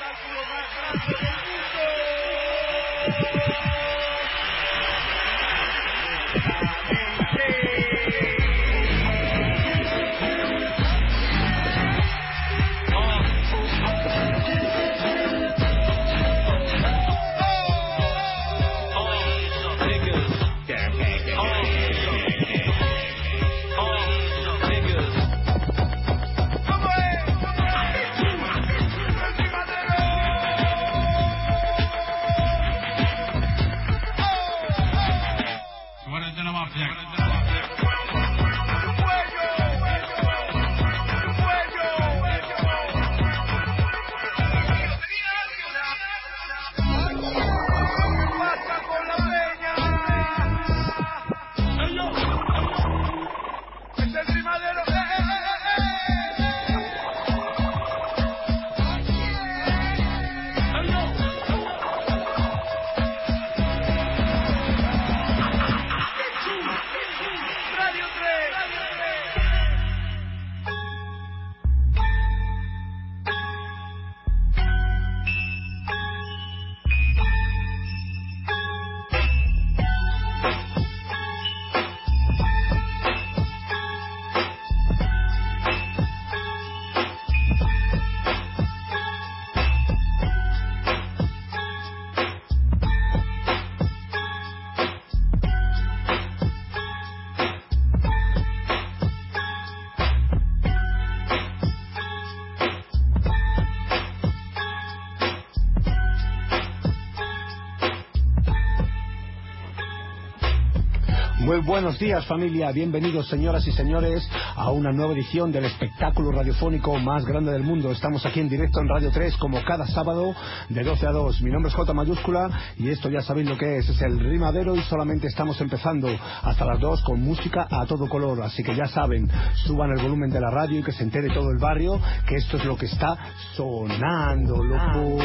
Muy buenos días, familia, bienvenidos, señoras y señores, a una nueva edición del espectáculo radiofónico más grande del mundo. Estamos aquí en directo en Radio 3 como cada sábado de 12 a 2. Mi nombre es J mayúscula y esto ya sabéis lo que es el rimadero, y solamente estamos empezando hasta las 2 con música a todo color. Así que ya saben, suban el volumen de la radio y que se entere todo el barrio que esto es lo que está sonando, loco.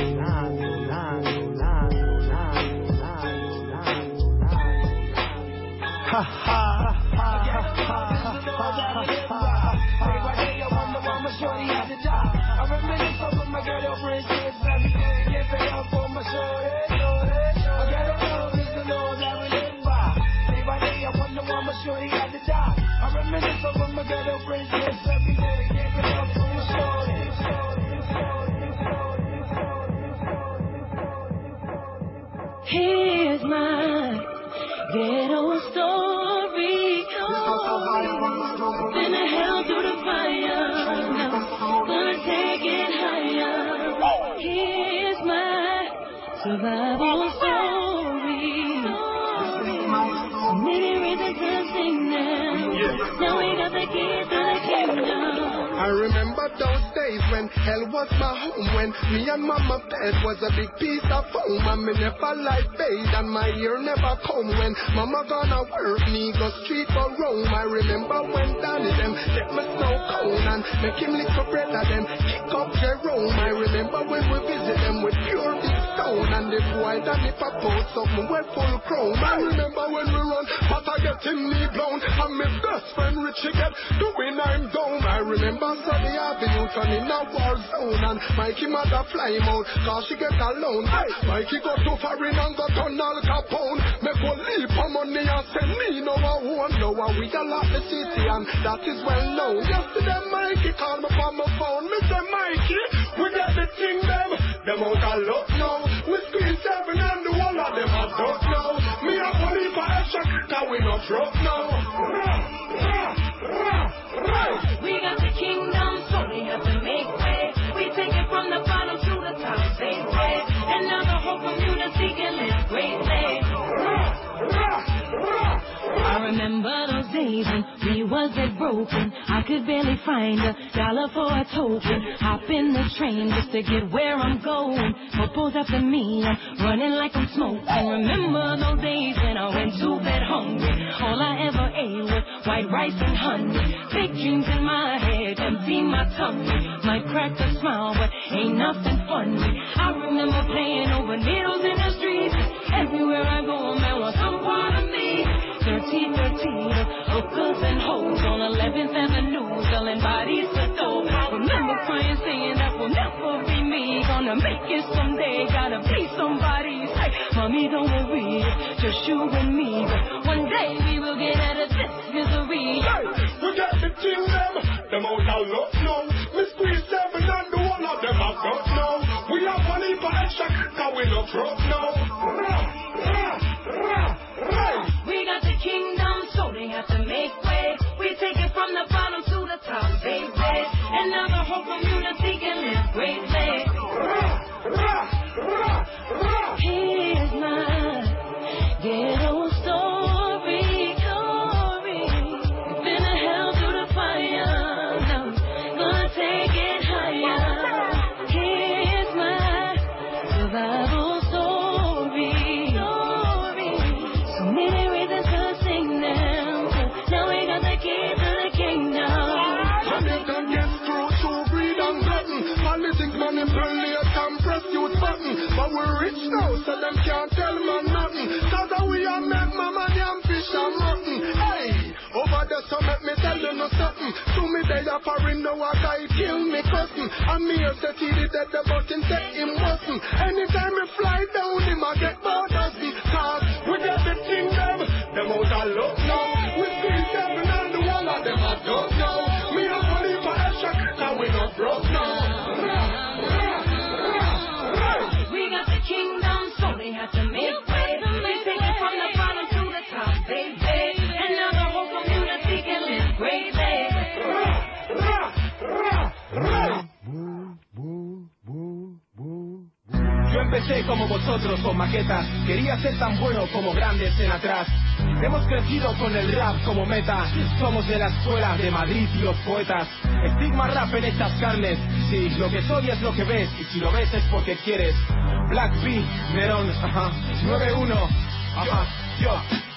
Ha ha Here's my ghetto story. Been a hell through the fire. Now gonna take it higher. Here's my survival story. So many reasons to sing now. Now we got the key to the kingdom. I remember those days when hell was my home, when me and mama bed was a big piece of foam, and me never light fade and my ear never come. When mama gonna work, me go street or roam. I remember when Danny them get me snow cone and make him lick up bread and them kick up Jerome. I remember when we visit them with pure big stone, and the boy Danny pop out something with full chrome. I remember when we run, but I get him knee blown, and my best friend Richie get doing I'm down. I remember Sunny Avenue turning a war zone, and Mikey mother fly him out cause she get alone. Mikey go to foreign and got on Al Capone. Me go leap on money and send me no one. Now we a lot the city and that is well known. Yesterday Mikey called me from my phone. Me say Mikey, we get the thing them out a lot now. We screen 7 and the whole of them are duck now. Me a police for extra cause we not drop now. We got the kingdom, so we have to make way. We take it from the bottom to the top, same way. And now the whole community can live greatly. I remember those days when we was dead broken. I could barely find $1 for a token. Hop in the train just to get where I'm going. Popo's after me, I'm running like I'm smoking. Remember those days when I went to bed hungry. All I ever ate was white rice and honey. Big dreams in my head, empty my tummy. Might crack a smile, but ain't nothing funny. I remember playing over needles in the streets. Everywhere I go, a man wants some part of me. 13, hookers and hoes on 11th Avenue, selling bodies for dough. Remember crying, saying that will never be me. Gonna gonna make it someday. Gotta be somebody's. Hey, mommy, don't worry, just you and me. One day we will get out of this misery. Hey, we got the kingdom, them out of luck now. We squeeze 7 and the one of them have got now. We have money for extra, now we no broke now. We got the kingdom, so they have to make way. We take it from the bottom to the top, baby. And now the whole community can live greatly. Here's my ghetto story, glory. Been a hell through the fire, now gonna take it higher. Here's my survival story, glory. So many reasons to sing them. Now we got the key to the kingdom. Jamaican get through to greed and glutton. Politics manipulate and press youth button. But we're rich now, so them can't tell man nothing. Cause we are make mama damn fish and mutton. Hey, over there so make me tell you no something. To me they are foreign now a guy kill me cousin. And me as the TD dead the button set him wasn't. Anytime we fly down him I get bored of me. Cause we get the kingdom, them out of luck now. We squeeze 7 and the one of them I don't know. Me have money for extra, now we not broke now. We got the kingdom, so they have to make way. We take it from the bottom to the top, baby. And now the whole community can live greatly. Yo empecé como vosotros con maquetas. Quería ser tan bueno como grandes en atrás. Hemos crecido con el rap como meta. Somos de la escuela de Madrid y los poetas. Estigma rap en estas carnes. Sí, lo que soy es lo que ves. Y si lo ves es porque quieres. Black B, Nerón, ajá, 9-1, ajá, yo.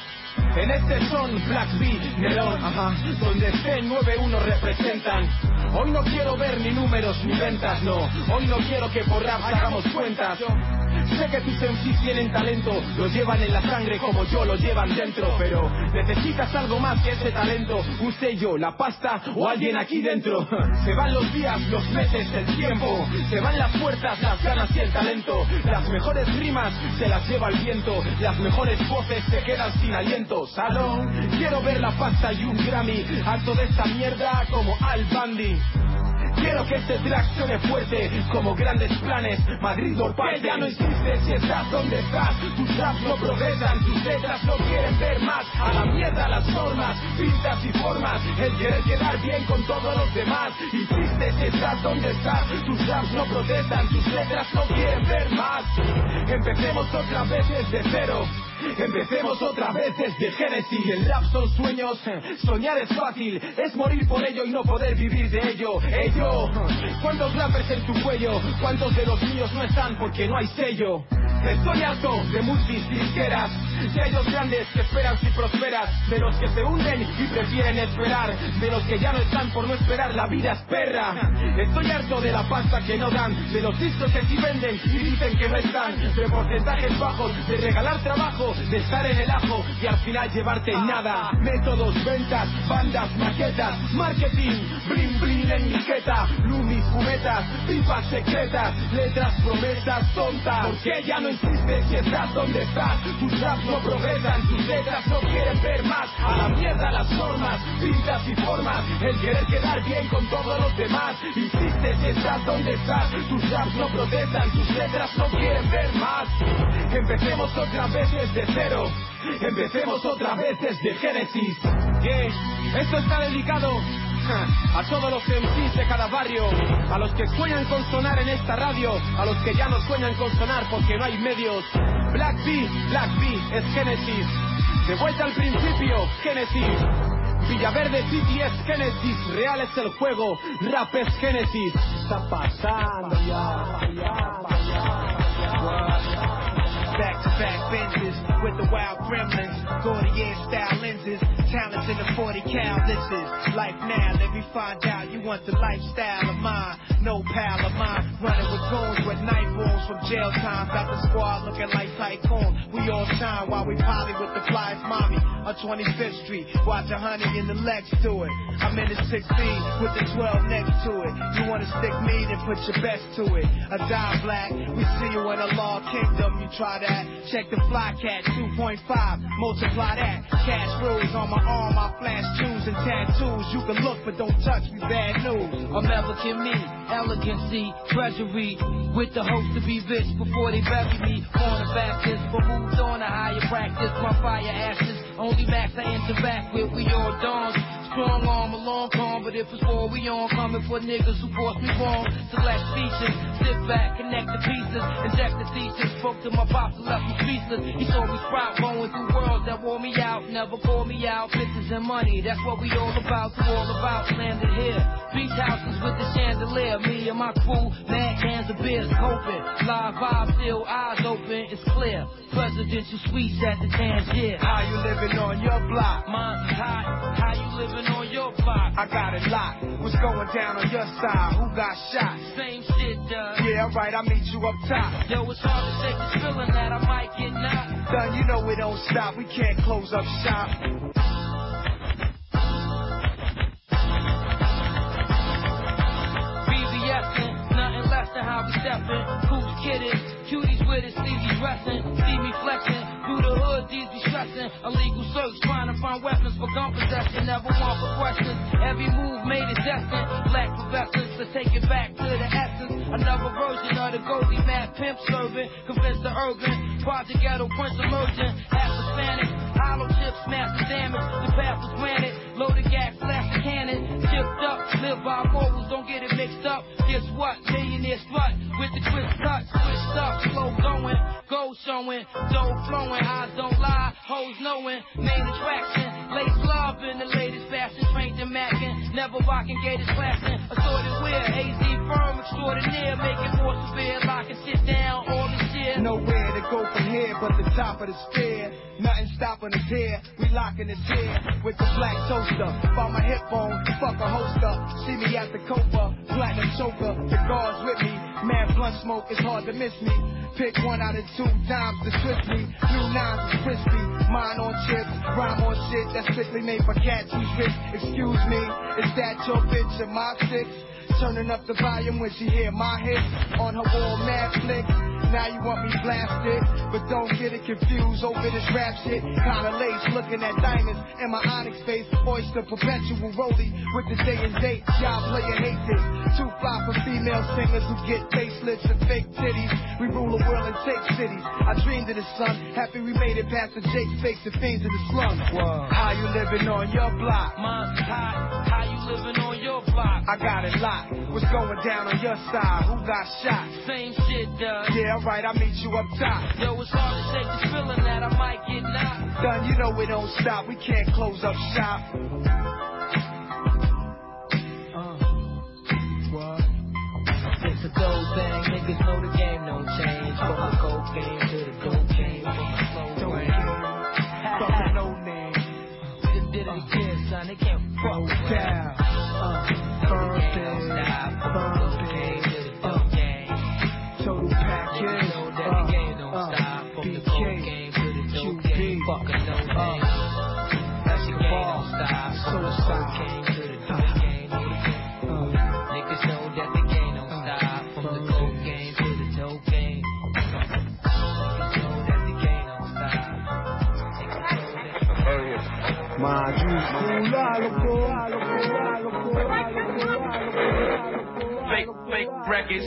En este son Black B, Nerón, ajá, donde esté 9-1 representan. Hoy no quiero ver ni números ni ventas, no. Hoy no quiero que por rap hagamos cuentas. Sé que tus MCs tienen talento, lo llevan en la sangre como yo lo llevan dentro. Pero necesitas algo más que ese talento. Un sello, la pasta o alguien aquí dentro. Se van los días, los meses, el tiempo. Se van las fuerzas, las ganas y el talento. Las mejores rimas se las lleva el viento. Las mejores voces se quedan sin aliento. Salón, quiero ver la pasta y un Grammy. Alto de esta mierda como Al Bundy. Quiero que este track suene fuerte como grandes planes. Madrid o parte. Ya no existe si estás donde estás. Tus raps no progresan, tus letras no quieren ver más. A la mierda las normas, pintas y formas. El querer quedar bien con todos los demás. Insiste si estás donde estás. Tus raps no protestan, tus letras no quieren ver más. Empecemos otra vez desde cero. Empecemos otra vez desde Génesis. El rap son sueños, soñar es fácil. Es morir por ello y no poder vivir de ello. ¿Cuántos rappers en tu cuello? ¿Cuántos de los míos no están porque no hay sello? Estoy harto de multis disqueras, de ellos grandes que esperan si prosperas, de los que se hunden y prefieren esperar, de los que ya no están por no esperar, la vida es perra. Estoy harto de la pasta que no dan, de los discos que sí venden y dicen que no están, de porcentajes bajos, de regalar trabajo, de estar en el ajo y al final llevarte nada. Métodos, ventas, bandas, maquetas, marketing, bling bling en mi jeta, lumis, cubetas, pipas secretas, letras, promesas tontas. Porque ya no existe si estás donde estás. Tus raps no progresan, tus letras no quieren ver más. A la mierda las normas, pintas y formas. El querer quedar bien con todos los demás. Insiste si estás donde estás. Tus raps no protestan, tus letras no quieren ver más. Empecemos otra vez desde cero. Empecemos otra vez desde Génesis. Esto está dedicado a todos los MCs de cada barrio, a los que sueñan con sonar en esta radio, a los que ya no sueñan con sonar porque no hay medios. Black B es Génesis. De vuelta al principio, Génesis. Villaverde City es Génesis. Real es el juego, rap es Génesis. Está pasando ya. Back to hatchback Benzes with the wild gremlins, Gordier style lenses, talents in the 40 cal. This is life now. Let me find out you want the lifestyle of mine. No pal of mine, running with goons with night wounds from jail time. Got the squad looking like tycoon. We all shine while we poly with the flyest mommy on 25th Street. Watch a honey in the Lex to it. I'm in the 16 with the 12 next to it. You wanna stick me, then put your best to it. A die black, we see you in a law kingdom. You try that, check the fly cat 2.5, multiply that. Cash rules on my arm, I flash shoes and tattoos. You can look but don't touch me, bad news. American me, elegancy, treasury, with the hopes to be rich before they bury me. On the Baptist, but moved on to higher practice. My fire ashes, only max I interact with. We all dawns. Strong arm, a long con, but if it's war, we on. Coming for niggas who force me wrong. Select features, sit back, connect the pieces, inject the thesis. Spoke to my pops and left me speechless. He saw me sprout, going through worlds that wore me out. Never call me out, bitches and money, that's what we all about. All about, landed here. Beach houses with the chandelier. Me and my crew, mad cans of beers, coping. Live vibe, still eyes open, it's clear. Presidential suites at the Tangier. How you living on your block? Mine's hot. How you living on your block? I got it locked. What's going down on your side? Who got shot? Same shit, Yeah, alright, I'll meet you up top. Yo, it's hard to shake this feeling that I might get knocked. Son, you know we don't stop. We can't close up shop. BBS'ing, nothing less than how we steppin'. Who's kidding? Cuties with it, see me dressing, see me flexing. Through the hood, these be stressing. Illegal search, trying to find weapons for gun possession. Never want for questions. Every move made it destined. Black professors, let's take it back to the essence. Another version of the Goldie Mad pimp serving. Convince the urban. Project Ghetto Prince emerging. Half Hispanic. Hollow chips, massive damage. The path was granted. Loaded gas, flash the cannon. Chipped up, live by morals, don't get it mixed up. Guess what? Millionaire strut with the twist touch. Switched up, slow going. Gold showing. Dough flowing. Eyes don't lie. Hoes knowing. Main attraction. Lace love in the latest fashion. Trained in macking. Never rocking gators classing. Assorted wear. AZ firm extraordinaire. Make it more severe. Lock and sit down. All this shit. Nowhere to go from here but the top of the stair. Nothing stopping us here. We locking us here with the black toaster. Found my hip bone. Fuck a holster. See me at the Copa. Platinum choker. The guards with me. Mad blunt smoke. It's hard to miss me. Pick 1 out of 2 dimes to twist me. New 9s is crispy. Mine on chips. Rhyme on shit that's strictly made for cats who's rich. Excuse me. Is that your bitch or my 6? Turning up the volume when she hear my hits on her wall, mad flicks. Now you want me blasted, but don't get it confused over this rap shit. Kinda lace, looking at diamonds in my onyx face. Oyster perpetual rollie with the day and date. Y'all player hate this. Too fly for female singers who get facelifts and fake titties. We rule the world and take cities. I dreamed of the sun, happy we made it past the Jake fakes and fiends of the slum. Whoa. How you living on your block? Mine's hot. How you living on your block? I got it locked. What's going down on your side? Who got shot? Same shit, Yeah, alright, I'll meet you up top. Yo, it's hard to shake this feeling that I might get knocked. Son, you know we don't stop. We can't close up shop. What? It's a gold thing. Niggas know the game don't change. From the cocaine to the cocaine. From the slow brain. Fuck no name. We just did it again, son. They can't fuck with down. Total package. BK, QB, fucking no name. That's the ball. Suicide. Niggas know that the game don't stop. From the cocaine to the dope game. Niggas know that the game don't stop. Majúscula, Fake records.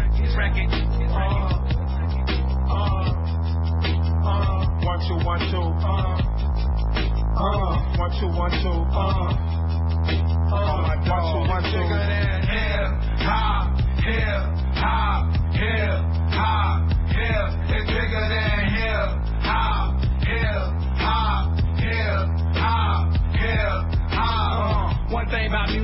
1, 2, 1, 2. 1, 2, 1, 2. Oh my God. 1, 2, 1, 2. Hip hop. It's bigger than hip hop. One thing about music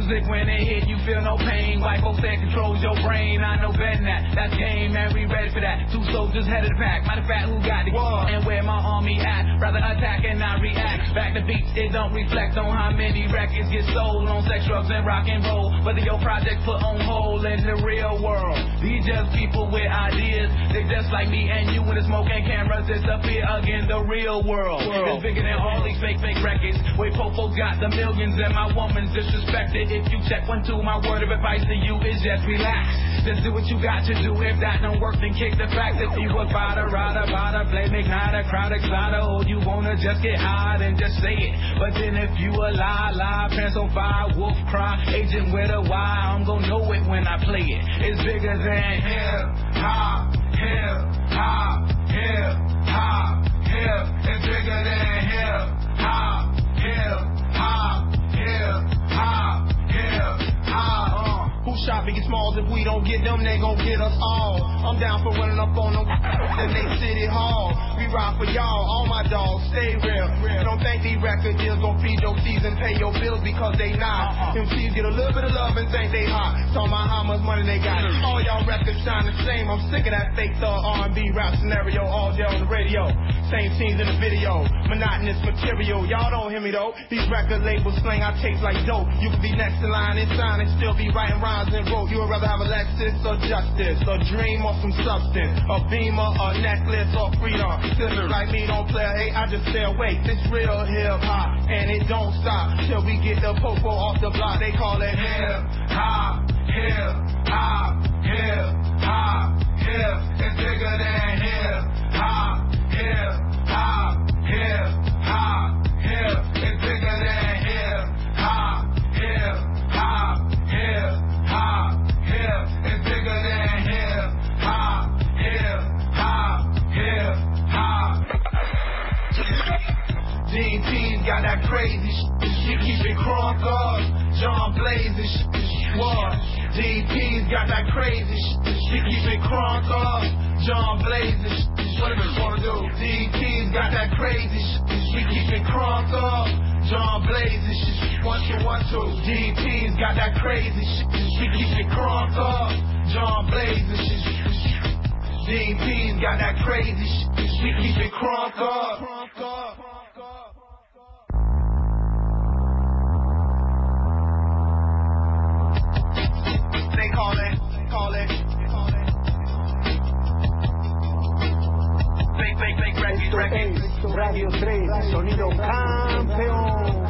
music when it hit, you feel no pain. White folks that controls your brain. I know better than that. That's game, man. We ready for that. 2 soldiers head of the pack. Matter of fact, who got the war and where my army at? Rather attack and not react. Back to beats, it don't reflect on how many records get sold on sex, drugs, and rock and roll. Whether your project put on hold in the real world. These just people with ideas. They just like me and you when the smoke and cameras disappear again. The real world is bigger than all these fake records. Where Popo got the millions and my woman's disrespected. If you check 1, 2, my word of advice to you is just relax. Just do what you got to do. If that don't work, then kick the facts. If you a fighter, rider, flame igniter, crowd exciter, or you wanna just get high, then just say it. But then if you a lie, pants on fire, wolf cry, agent with a Y, I'm gon' know it when I play it. It's bigger than hip hop, hip hop, hip hop, hip. It's bigger than hip hop, hip hop, hip hop, hip hop. Who shot Biggie Smalls? If we don't get them, they gon' get us all. I'm down for running up on them in they city hall. We ride for y'all, all my dogs, stay real. Don't think these record deals gon' feed your season, pay your bills because they not. MCs get a little bit of love and think they hot. Talking about how much money they got. All y'all records sound the same. I'm sick of that fake thug R&B rap scenario all day on the radio. Same scenes in the video, monotonous material. Y'all don't hear me though. These record labels slang our tapes like dope. You could be next in line and sign and still be writing rhymes and rope. You would rather have a Lexus or justice, a dream or some substance, a beamer, a necklace or freedom. Sisters like me don't play a hate, I just stay awake. This real hip hop and it don't stop till we get the popo off the block. They call it hip hop, hip hop, hip hop, hip. It's bigger than hip hop, hip hop, hip hop, hip. It's bigger than hip hop, hip hop, hip hop, hip. It's bigger than hip hop, hip hop, hip hop. DP's got that crazy shit. She keep it crunk up. John Blazing shit. What? DP's got that crazy shit. She keep it crunk up. John Blazing shit. What do you wanna do? DP's got that crazy shit. She keep it crunk up. John Blazing shit. 1, 2, 1, 2. DP's got that crazy shit. She keep it crunk up. John Blazing shit. DP's got that crazy shit. She keep it crunk up. They call it fake records. Radio 3, sonido campeón.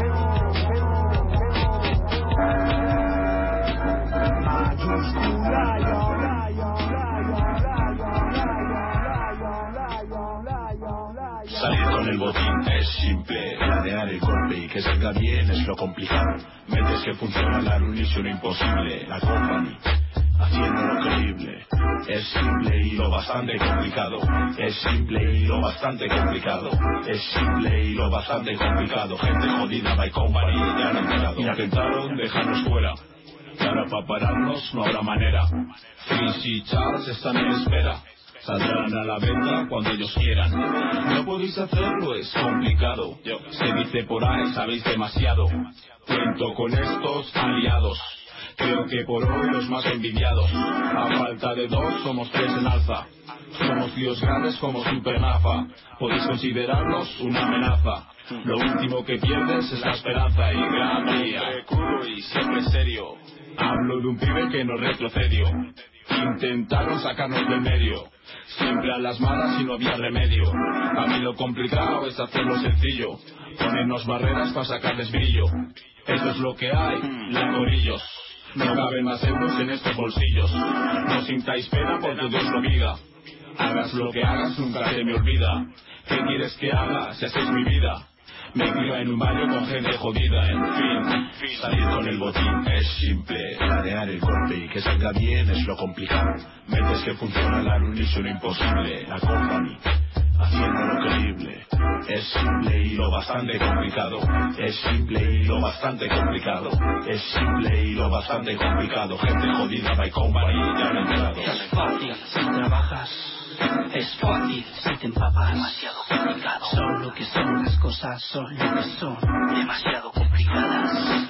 Salir con el botín es simple, planear el golpe y que salga bien es lo complicado. Mentes que funciona la misión imposible, la company, haciendo lo creíble. Es simple y lo bastante complicado. Es simple y lo bastante complicado. Es simple y lo bastante complicado. Gente jodida, by company, ya han entrado. Intentaron dejarnos fuera. Y ahora para pararnos no habrá manera. Fish y Charles están en espera. Saldrán a la venta cuando ellos quieran. No podéis hacerlo, es complicado. Se dice por ahí, sabéis demasiado. Cuento con estos aliados. Creo que por hoy los más envidiados. A falta de 2 somos 3 en alza. Somos tíos grandes como Supernafa. Podéis considerarnos una amenaza. Lo último que pierdes es la esperanza. Y gran día, crudo y siempre serio. Hablo de un pibe que no retrocedió. Intentaron sacarnos del medio. Siempre a las malas y no había remedio. A mí lo complicado es hacerlo sencillo. Ponernos barreras para sacarles brillo. Eso es lo que hay, lacorillos. No caben más euros en estos bolsillos. No sintáis pena porque Dios lo diga. Hagas lo que hagas, nunca se me olvida. ¿Qué quieres que haga si así es mi vida? Me crio en un barrio con gente jodida. En fin, salir con el botín es simple. Planear el golpe y que salga bien es lo complicado. Mentes que funcionan la misión imposible. La company, haciendo lo creíble. Es simple y lo bastante complicado. Es simple y lo bastante complicado. Es simple y lo bastante complicado. Gente jodida, by company, ya han entrado. Es fácil si trabajas. Es fácil si te empapas. Demasiado complicado. Son lo que son las cosas, son lo que son. Demasiado complicadas.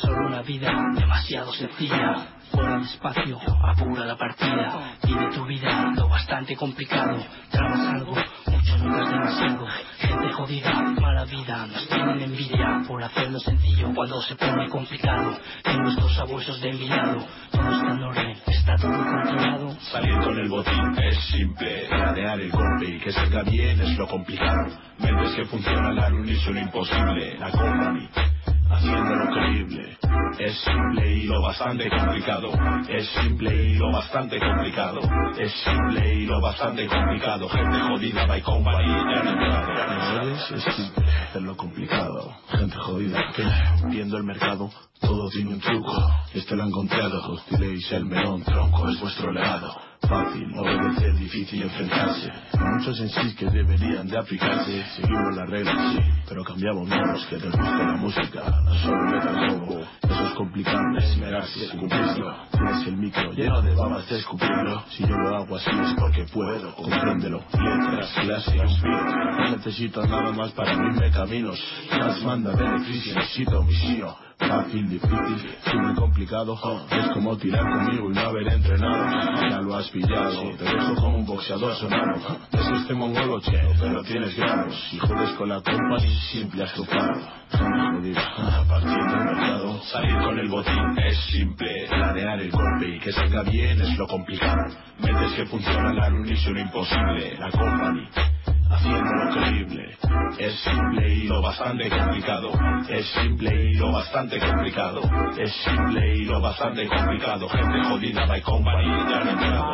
solo una vida demasiado sencilla. Fuera despacio, apura la partida. Vive tu vida, lo bastante complicado. Tramas algo, mucho nunca es demasiado. Gente jodida, mala vida, nos tienen envidia por hacerlo sencillo cuando se pone complicado. Tengo estos abuesos de mi lado, todo está en orden, está todo controlado. Salir con el botín es simple, planear el golpe y que salga bien es lo complicado. Mentes que funcionan al unísono imposible, la company haciéndolo creíble. Es simple y lo bastante complicado. Es simple y lo bastante complicado. Es simple y lo bastante complicado. Gente jodida, by company, ya no entrado. Es simple, es lo complicado. Gente jodida, que viendo el mercado, todo tiene un truco. Este lo he encontrado, hostiléis el melón tronco, es vuestro legado. Fácil, obedecer, difícil enfrentarse. Hay muchos en sí que deberían de aplicarse. Seguimos las reglas, sí, pero cambiamos menos. Que te guste la música, no solo metal lobo. Eso es complicado, esmerarse, cumplirlo. Tienes el micro lleno de babas de escupirlo. Si yo lo hago así es porque puedo, compréndelo. Letras, clases, no necesito nada más para abrirme caminos. Más manda beneficio, necesito misión. Fácil, difícil, súper complicado. Es como tirar conmigo y no haber entrenado. Ya lo has pillado, te dejo como un boxeador sonado. Es este mongolo cheo, pero tienes grados. Si jodes con la company, simple has topado. Partiendo el mercado. Salir con el botín es simple, planear el golpe y que salga bien es lo complicado. Mentes que funcionan al unísono imposible, la company haciéndolo creíble. Es simple y lo bastante complicado. Es simple y lo bastante complicado. Es simple y lo bastante complicado. Gente jodida, by company, ya no entrado.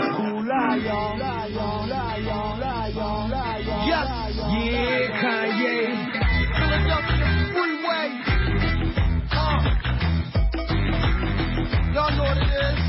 Yeah, Kanye. Philadelphia Freeway. Y'all know what it is.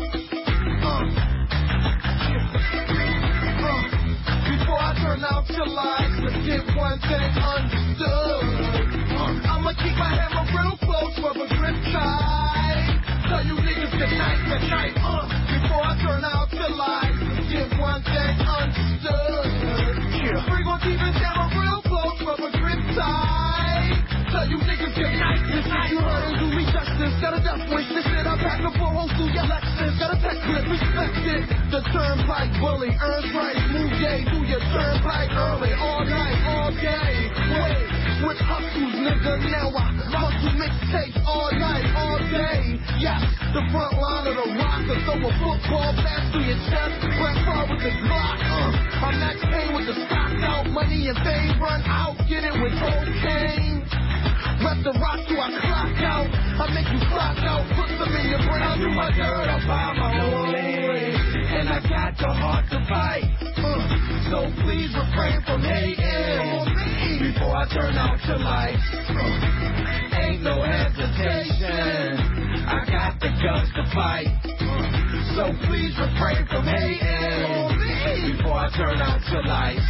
Before I turn out your lights, let's get one thing understood. I'ma keep my hammer real close for the grip tight. Tell you niggas good night. Before I turn out your lights, let's get one thing understood. We gon' keep his hammer real close for the grip tight. Tell you niggas good night. You heard and do me justice. Got a death wish. This shit I pack up for hoes through your Lexus. Got a tech clip, respect it. The turnpike bully, earn price, move gay, do your turnpike early, all night, all day. Wait, with hustles, nigga, now I hustle mixtapes all night, all day. Yes, the front line of the rocker, throw a football pass through your chest, rap far with the Glock. I'm Max Payne with the stock out, money and fame run out, get it with cocaine. Rep the rock till I clock out. I make you clock out, put some in your brain. I do my dirt, I buy my own way. And I got the heart to fight. So please refrain from hating before I turn out your lights. Ain't no hesitation. I got the guns to fight. So please refrain from hating before I turn out your lights.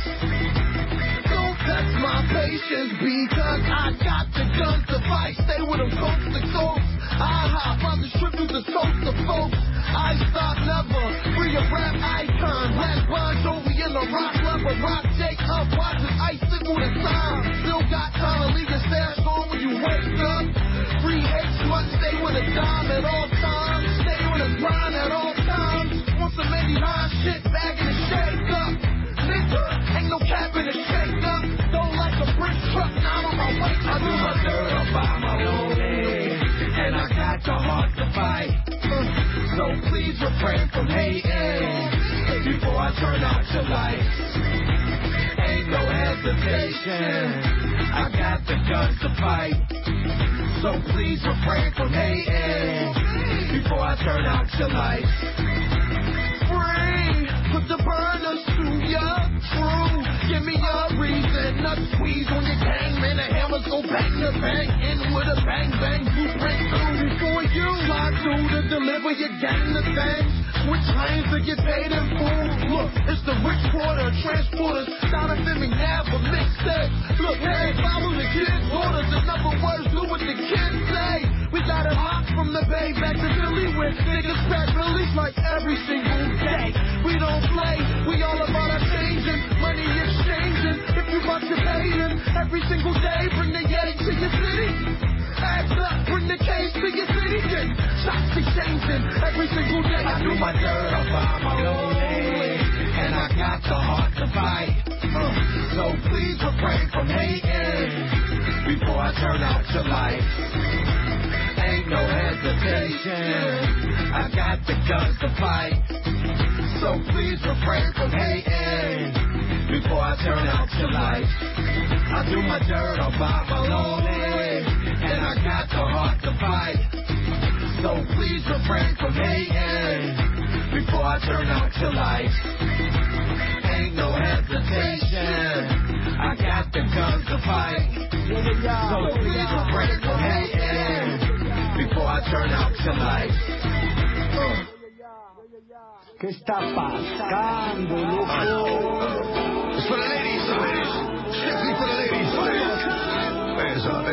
That's my patience because I got the guns to fight. Stay with them coast to coast. I hop on the strip through the coast to folks. I stop never. Free a rap icon. Black Bon Jovi in the rock level. Rock Jake up. Watch his icicle the time. Still got time to leave your stash on when you wake up. Free hate smut. Stay with a dime at all times. Stay with a grind at all times. Want some maybe high shit. Bag in the shake up. Nigga, ain't no cap in the shake up. Don't like a brick truck, not on my way. I do my dirt, I buy my own way. And I got the heart to fight. So please refrain from hating before I turn out your lights. Ain't no hesitation. I got the guns to fight. So please refrain from hating before I turn out your lights. Free, put the burners to your crew. Give me a reason, a squeeze on your gang, man. The hammers go bang to bang, in with a bang bang, blueprint through. Before you fly through to deliver your gang to things. Switch lanes to get paid in full. Look, it's the rich quarter, transporters, Donovan McNabb, a mixtape. Look, hey, follow the kids' orders. In other words, do what the kids say. We got it hot from the Bay back to Philly with niggas pack release like every single day. We don't play, we all about our changing, money exchanging. If you about to pay them every single day, bring the yay to your city. Act up, bring the cage to your city. Shots exchanging every single day. I do my dirt up my lonely, and I got the heart to fight. So please refrain from hating before I turn out your light. Ain't no hesitation, I got the guns to fight. So please refrain from hating before I turn out your light. I do my dirt all by my lonely, and I got the heart to fight. So please refrain from hating before I turn out your light. Ain't no hesitation, I got the guns to fight. So please refrain from hating before I turn out your light. ¿Qué está pasando, loco? It's for the ladies, strictly for the ladies. Hands up,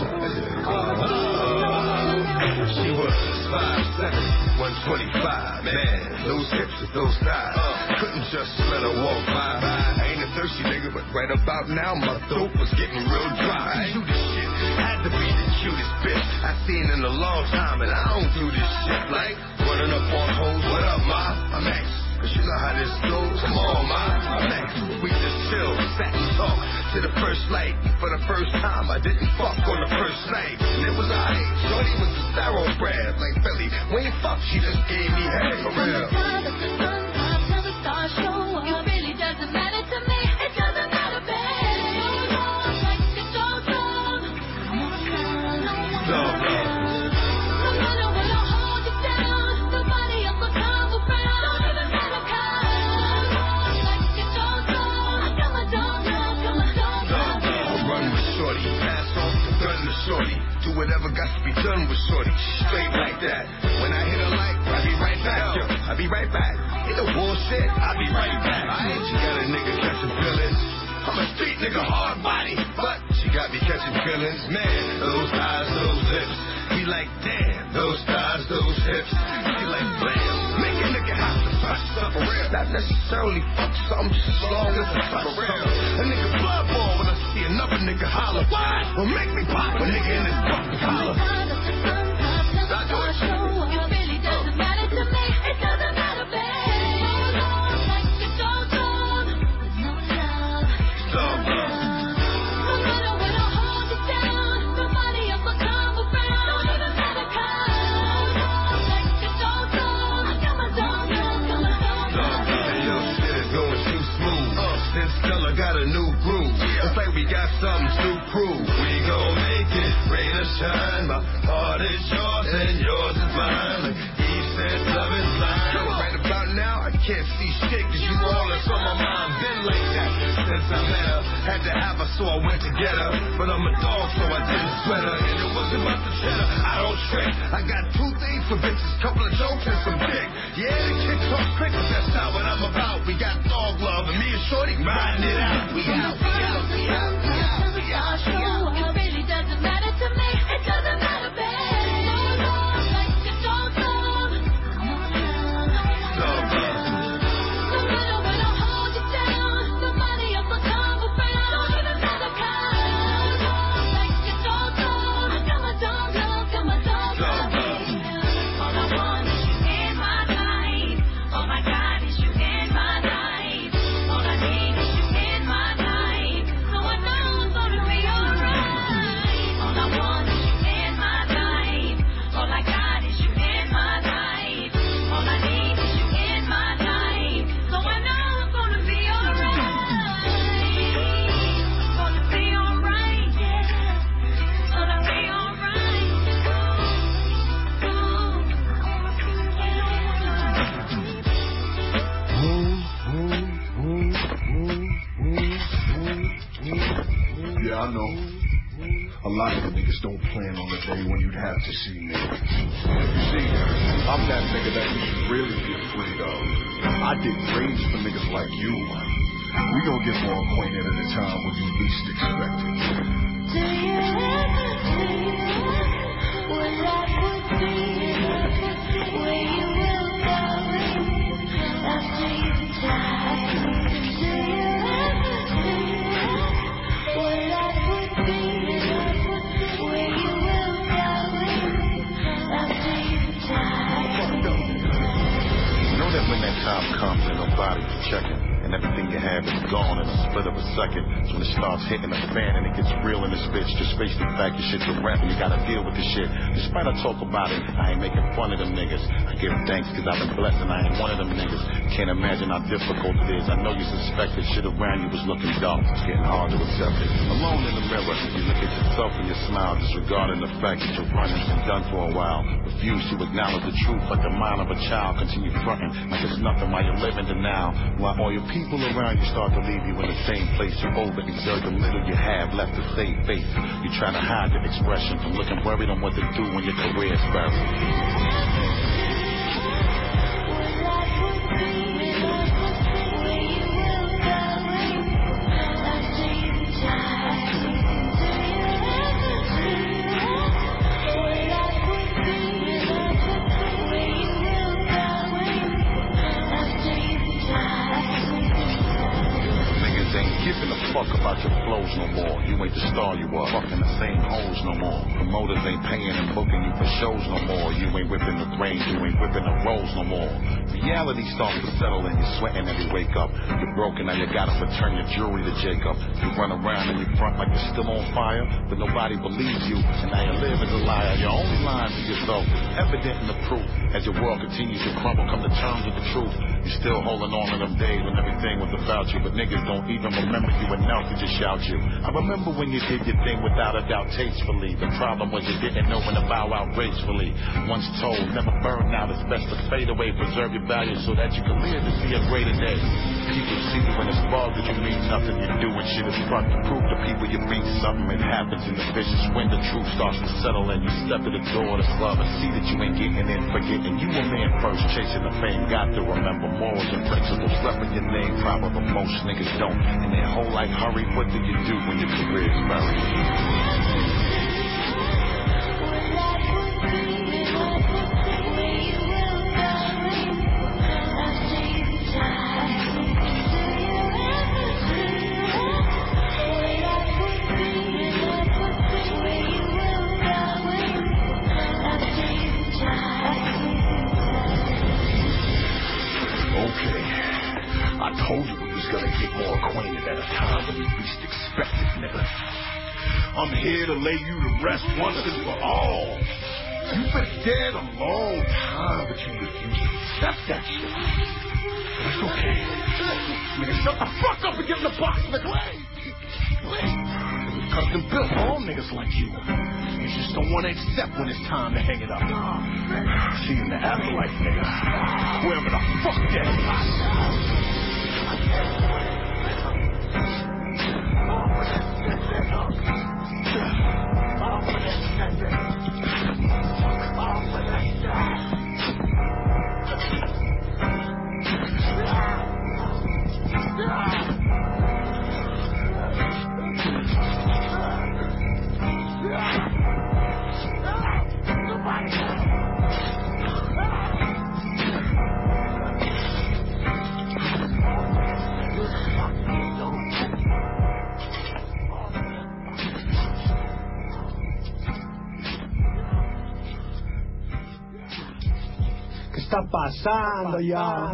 She was 5'7", 125, man. Those hips with those thighs, couldn't just let her walk by. I ain't a thirsty nigga, but right about now my throat was getting real dry. Do this shit, had to be the cutest bitch I seen in a long time, and I don't do this shit like running up on hoes. What up, ma? I'm X. Cause you know how this goes. Come on, ma. I'm X. We just chill, sat and talked to the first light. For the first time, I didn't fuck on the first night. And it was alright. Shorty was a thoroughbred, like Billy. When you fuck, she just gave me head for real. From the time that the sun pops till the stars show up, it really doesn't matter to me. It doesn't matter, babe. Like the dog. No matter what, I'll hold you down. Nobody else will come around. Don't even matter, cause like the dog. I got my dog. Run with shorty, pass off the gun to shorty. Do whatever got to be done with shorty. She's straight like that. When I hit her like, I be right back. Yo, I be right back. Ain't no bullshit. I be right back. She got a nigga catching feelings. I'm a street nigga, hard body, but she got me catching feelings. Man, those thighs, those hips. He like, damn, those thighs, those hips. She like, blam, make a nigga have to touch something real. Not necessarily fuck something, just as long as it's touch something. A nigga blood ball when I see another nigga holler. What? Well, make me pop a nigga in his fucking collar. I do it. It really doesn't matter to me. It doesn't matter, babe. Like the dog. No love. No matter when I'll hold you down. Nobody else will come around. Don't even matter, cause like the dog. I got my dog. Hey, yo, shit is going too smooth. Since Stella got a new groove. It's like we got something to prove. We gon' make it, rain or shine. My heart is yours and yours is mine. Like Eve said, love is blind. Right about now, I can't see shit cause you all that's on my mind. Been like that since I met her. Had to have her, so I went to get her. But I'm a dog, so I didn't sweat her. And it wasn't about the cheddar, I don't trick. I got two things for bitches, couple of jokes and some dick. Yeah, the kick talk quick, but that's not what I'm about. We got dog love and me and Shorty riding it out. We out. It really doesn't matter to me. It doesn't matter, babe. Like the dog. No matter when I'll hold you down. Nobody else will come around. Don't even matter, cause like the dog. I got my dog. All I want is you in my life. Oh my God, is you in my life. All I need is you in my life. So I know I'm gonna be alright. All I want is you in my life. All I got is you in my life. All I need is you in my life. So I know I'm gonna be alright. Gonna be alright, yeah. Gonna be alright. Yeah, I know. A lot of the niggas don't plan on the day when you'd have to see me. You see, I'm that nigga that you should really be afraid of. I get raised for niggas like you. We gon' get more acquainted at a time when you least expect it. Do you ever feel what life would be where you will go after you die? Do you ever feel what life would be where you will go comes, ain't nobody to check it. And everything you have is gone in a split of a second. So when it starts hitting the fan and it gets real in this bitch, just face the fact your shit's a rap and you gotta deal with the shit. Despite I talk about it, I ain't making fun of them niggas. I give thanks cause I've been blessed and I ain't one of them niggas. Can't imagine how difficult it is. I know you suspected shit around you was looking dark. It's getting hard to accept it. Alone in the mirror, you look at yourself and you smile, disregarding the fact that your running's been done for a while. Refuse to acknowledge the truth like the mind of a child. Continue fronting like it's nothing while you're living the now. While all your people around you start to leave you in the same place. You overexert the little you have left to save face. You try to hide the expression from looking worried on what to do when your career's buried. Giving a fuck about your flows no more. You ain't the star you are. Fucking the same hoes no more. Promoters ain't paying and booking you for shows no more. You ain't whipping the grains. You ain't whipping the rolls no more. Reality starts to settle and you're sweating every wake up. You're broken now you gotta return your jewelry to Jacob. You run around and you front like you're still on fire, but nobody believes you. And now you live as a liar. Your only lying to yourself is evident in the proof. As your world continues to crumble, come to terms with the truth. You're still holding on to them days when everything was about you, but niggas don't even remember you enough to just shout you. I remember when you did your thing without a doubt tastefully. The problem was you didn't know when to bow out gracefully. Once told, never burn out. It's best to fade away, preserve your values so that you can live to see a greater day. People see you when it's bug that you mean nothing. You do and shit is front to prove to people you mean something. It happens in the vicious when the truth starts to settle and you step to the door of the club and see that you ain't getting in, forgetting you a man first, chasing the fame. Got to remember morals and principles. Repping your name proper, but most niggas don't. And their whole life hurry. What do you do when your career is buried? I told you we was gonna get more acquainted at a time when you least expect it, nigga. I'm here to lay you to rest once and for all. You've been dead a long time, but you refuse to accept that shit. But it's okay. Nigga, shut the fuck up and get in the box, nigga. We've custom built all niggas like you. You just don't want to accept when it's time to hang it up. See you in the afterlife, nigga. Wherever the fuck that is. Está pasando ya.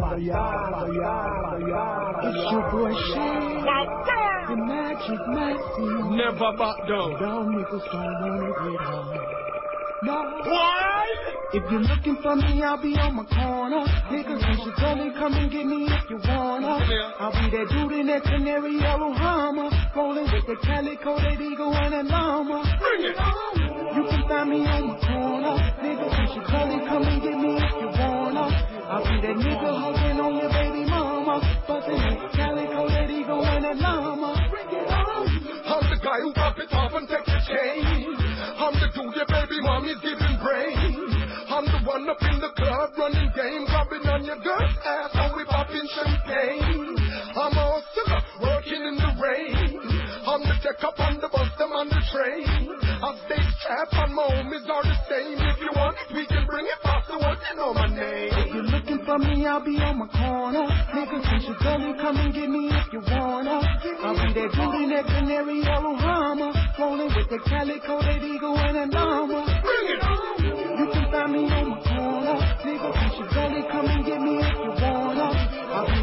It's your boy Shane. The Magic Matthew. Never back down. Y'all niggas don't wanna get on. No. Why? If you're looking for me, I'll be on my corner. Niggas, you should only come and get me if you wanna. I'll be that dude in that canary yellow Hummer, rolling with the calico, that eagle and a llama. Bring it on. You can find me on my corner. Niggas, you should only come and get me if you wanna. I'll be that nigga hugging on your baby mama, bustin' that calico, that eagle and a llama. Bring it on. I'm the guy who pop it off and take the chain. I'm the dude your baby mommy's giving brain. I'm the one up in the club running game, grabbing on your girl's ass and we popping champagne. I'm a hustler working in the rain. I'm the check up on the bus, them on the train. I stay strapped and my homies are the same. If you want it, we can bring it faster once you know my name. If you're looking for me, I'll be on my corner. Niggas, you should only come and get me if you wanna. I'll be that dude in that canary yellow Hummer, rolling with the calico, that eagle and a llama. Bring it on. You can find me on my corner. Niggas, you should only come and get me if you wanna. I'll be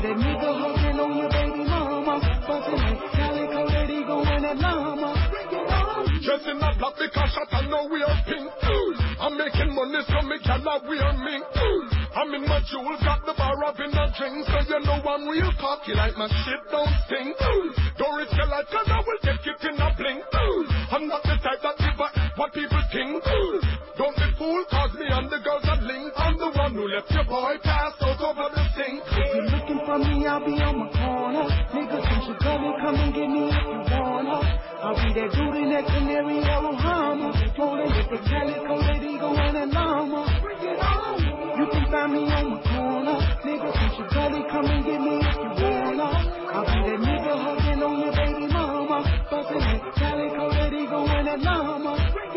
a llama. Just in a black because shot and now we are pink. I'm making money so me cannot wear mink. I'm in my jewels, got the bar up in a drink. So you know I'm real cocky like my shit don't stink. Don't risk your life cause I will take it in a blink. I'm not the type that give up what people think. Don't be fooled cause me and the girls are linked. I'm the one who left your boy pass out over the sink. If you're looking for me, I'll be on my corner. Niggas, since you come and get me if you wanna. I'll be that dude in that canary yellow Hummer. Rolling with the calico, that eagle and a llama. You can find me on my corner. Nigga, since you come and get me if you wanna. I'll be that nigga hugging on your baby mama. Bustin' that calico, that eagle and a llama.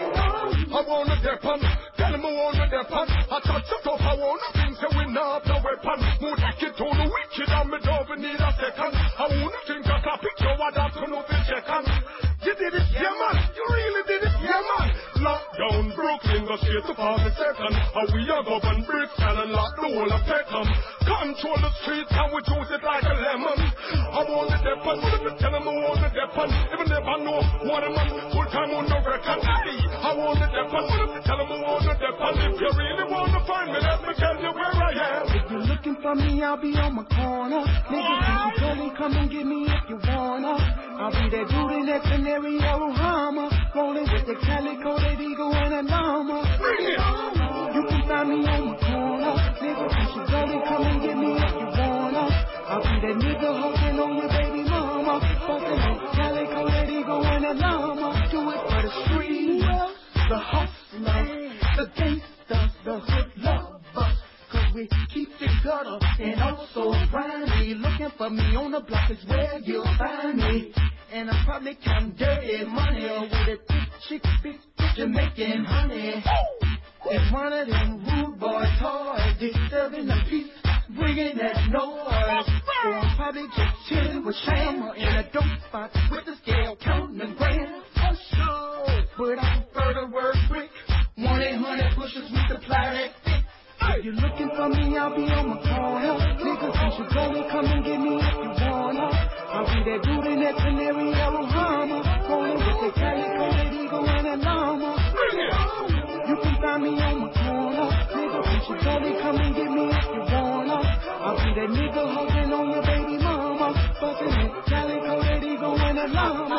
I wanna dip on, tell him I wanna dip on. I touch it off, I wanna think so we not have no weapon. Move like it to the wicked and me don't need a second. I wanna think I can picture what I've done with the second. You did it, yeah man, you really did it, yeah man. Lockdown, Brooklyn, go straight to 42nd. And we are governed Brixton and lock the whole of Peckham. Control the streets and we juice it like a lemon. I want the depot, what if you tell them I want the depot? Even never know what a man, full time on the record. I want the depot, what if you tell them I want the depot? If you really want to find me, let me tell you where I am. If you're looking for me, I'll be on my corner. Niggas, you tell me, come and get me if you wanna. I'll be that dude in that canary yellow Hummer. Rolling with the calico, that eagle and a llama. You can find me on my corner. Nigga, since you come and get me if you wanna. I'll be that nigga hugging on your baby mama. Bustin' that calico, that eagle and a llama. Do it for the street, the hustlers, the gangsters, the hood lovers. Cause we keep it gutter and also grimy. Looking for me on the block is where you'll find me. And I'm probably counting dirty money with a thick chick, big Jamaican honey. It's one of them rude boy toys, disturbing the peace, bringing that noise. So I'm probably just chilling with Shammer in a dope spot with the scale counting the grand. For sure, but I prefer to work quick. 1-800 pushes we supply that stick. If you're looking for me, I'll be on my corner. Niggas, since you come and get me if you wanna. I'll be that dude in that canary yellow Hummer. Rolling with the calico, that eagle and a llama. You can find me on my corner. Nigga, since you come and get me if you wanna. I'll be that nigga hugging on your baby mama. Bustin' that calico, that eagle and a llama.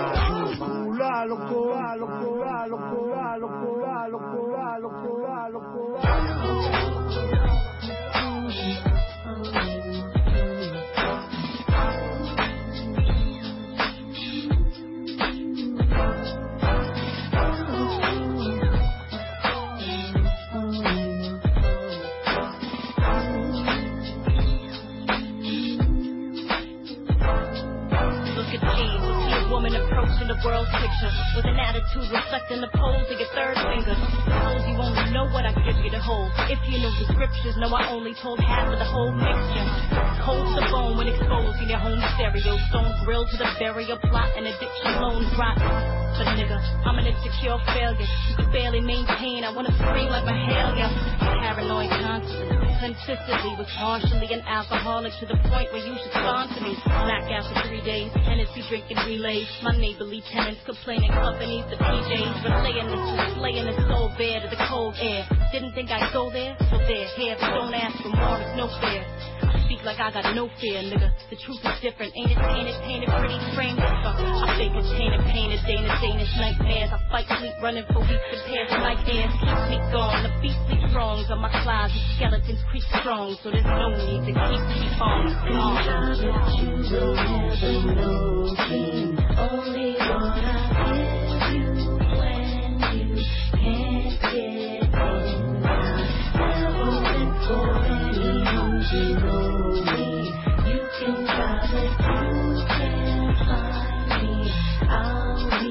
Approaching the world's picture with an attitude reflecting the pose of your third finger. Suppose you only know what I give you to hold. If you know the scriptures, know I only told half of the whole picture. Cold the bone when exposed in your home stereo. Stone grilled to the burial plot and addiction loans rotten. But nigga, I'm an insecure failure. You can barely maintain. I wanna scream like my hell, yeah. I'm paranoid constantly. Consistently was partially an alcoholic to the point where you should sponsor me. Blackout for 3 days, Hennessy drinking relays. My neighborly tenants complaining companies, the PJs. Relaying this to slaying the soul bare to the cold air. Didn't think I'd go there? So there, here, but don't ask for more, it's no fair. I speak like I got no fear, nigga. The truth is different, ain't it painted, painted pretty framed? I think it's tainted, painted, Danish nightmares. I fight, sleep, running for weeks in pairs of nightmares. Keep me gone, the beastly wrongs of my closet. Skeletons creep strong, so there's no need to keep me on. You will never know me. Only wanna give you when you can't get enough. Never been for anyone to know me. You can try, but you can't find me. I'll be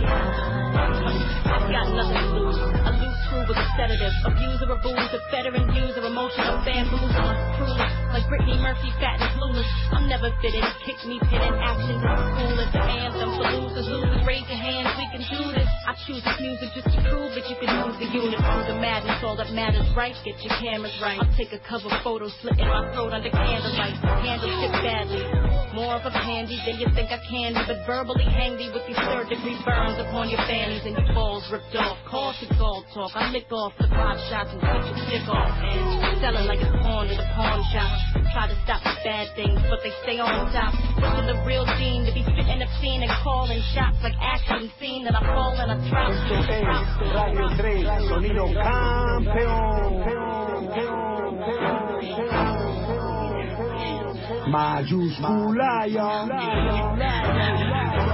I've got nothing to lose. A loose screw with a sedative. Abuser of booze, a veteran user, emotional bamboozler. Clueless, like Brittany Murphy, fat and clueless. I'm never fitted. Kick me, pitted actions in school as the anthem for losers. Losers, raise your hands, we can do this. I choose this music just to prove that you can move the unit through the madness. All that matters, right? Get your cameras right. I'll take a cover photo, slit in my throat under candlelight. Handle shit badly. More bars of candy, then you think I can be, but verbally hang me with these third-degree burns upon your fannies and your balls ripped off. Call to gold talk, I lick off the 5 shots and cut your dick off, and selling like it's pawn to the pawn shop. Try to stop the bad things, but they stay on top. Pushing the real gene to be spitting the scene and calling shots like action scene that I fall and I drop. Radio 3, sonido campeón. Mayúscula ya.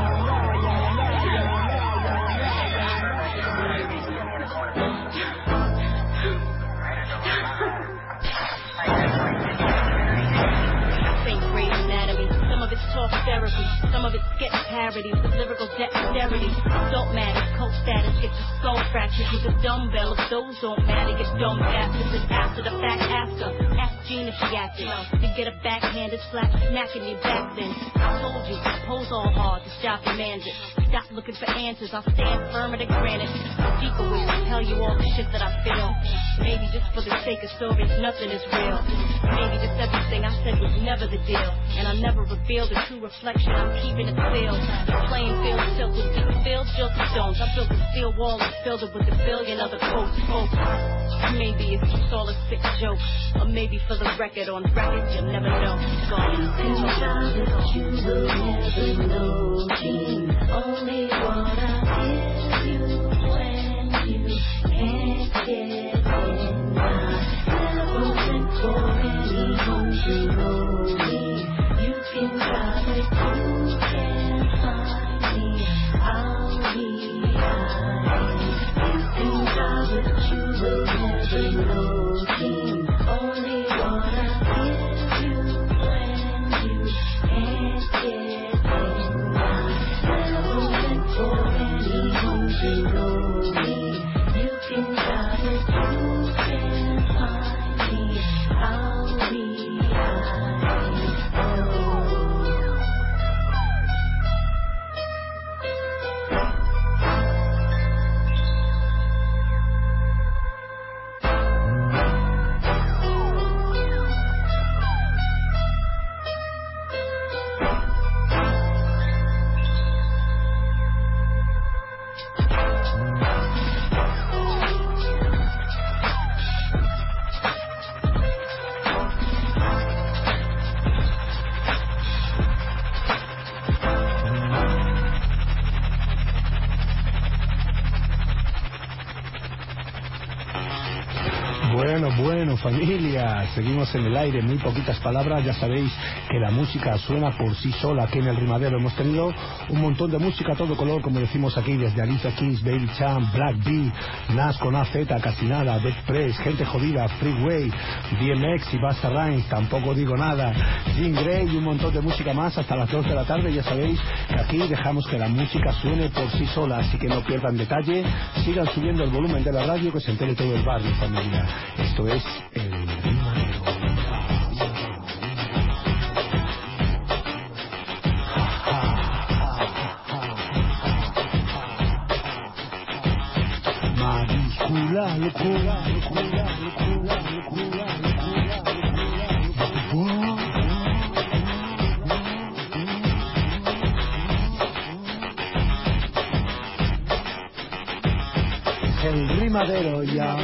Talk therapy, some of it's sketch parodies with lyrical dexterity. Don't matter, coach status, get your skull fractured. Use a dumbbell, if those don't matter, get dumb bastards. And after the fact, ask Jean if she acted. To get a backhanded slap, smacking your back then. I told you, pose all hard, this job demands it. Stop looking for answers, I'll stand firm at a granite. Deeper wish to tell you all the shit that I feel. Maybe just for the sake of stories, nothing is real. Maybe just everything I said was never the deal. And I never revealed the true reflection, I'm keeping it sealed. The playing field tilt with deep fields, built with stones. I built a steel wall and filled it with a billion other quotes. Maybe it's just all a sick joke, or maybe for the record on record, you'll never know. You will never know, Jean. Only wanna kiss you when you can't get enough. Never went for any homes you know me. You can try, but you can't find me. I'll be hiding. You can try, but you will never know, Jean. Only wanna kiss you when you can't get enough. Never went for any homes you know me. You can try, but you can't find me. I'll be hiding. Bueno, familia, seguimos en el aire, muy poquitas palabras. Ya sabéis que la música suena por sí sola. Aquí en el Rimadero hemos tenido un montón de música a todo color, como decimos aquí, desde Alicia Keys, Baby Cham, Black B, Nas con AZ, Casi Nada, Dead Press, Gente Jodida, Freeway, DMX y Busta Rhymes, Tampoco Digo Nada, Jean Grey y un montón de música más hasta las 2 de la tarde. Ya sabéis que aquí dejamos que la música suene por sí sola, así que no pierdan detalle, sigan subiendo el volumen de la radio, que se entere todo el barrio, familia. Esto es el Rimadero. Mayúscula, locura, locura, locura, locura, locura. Es el Rimadero ya.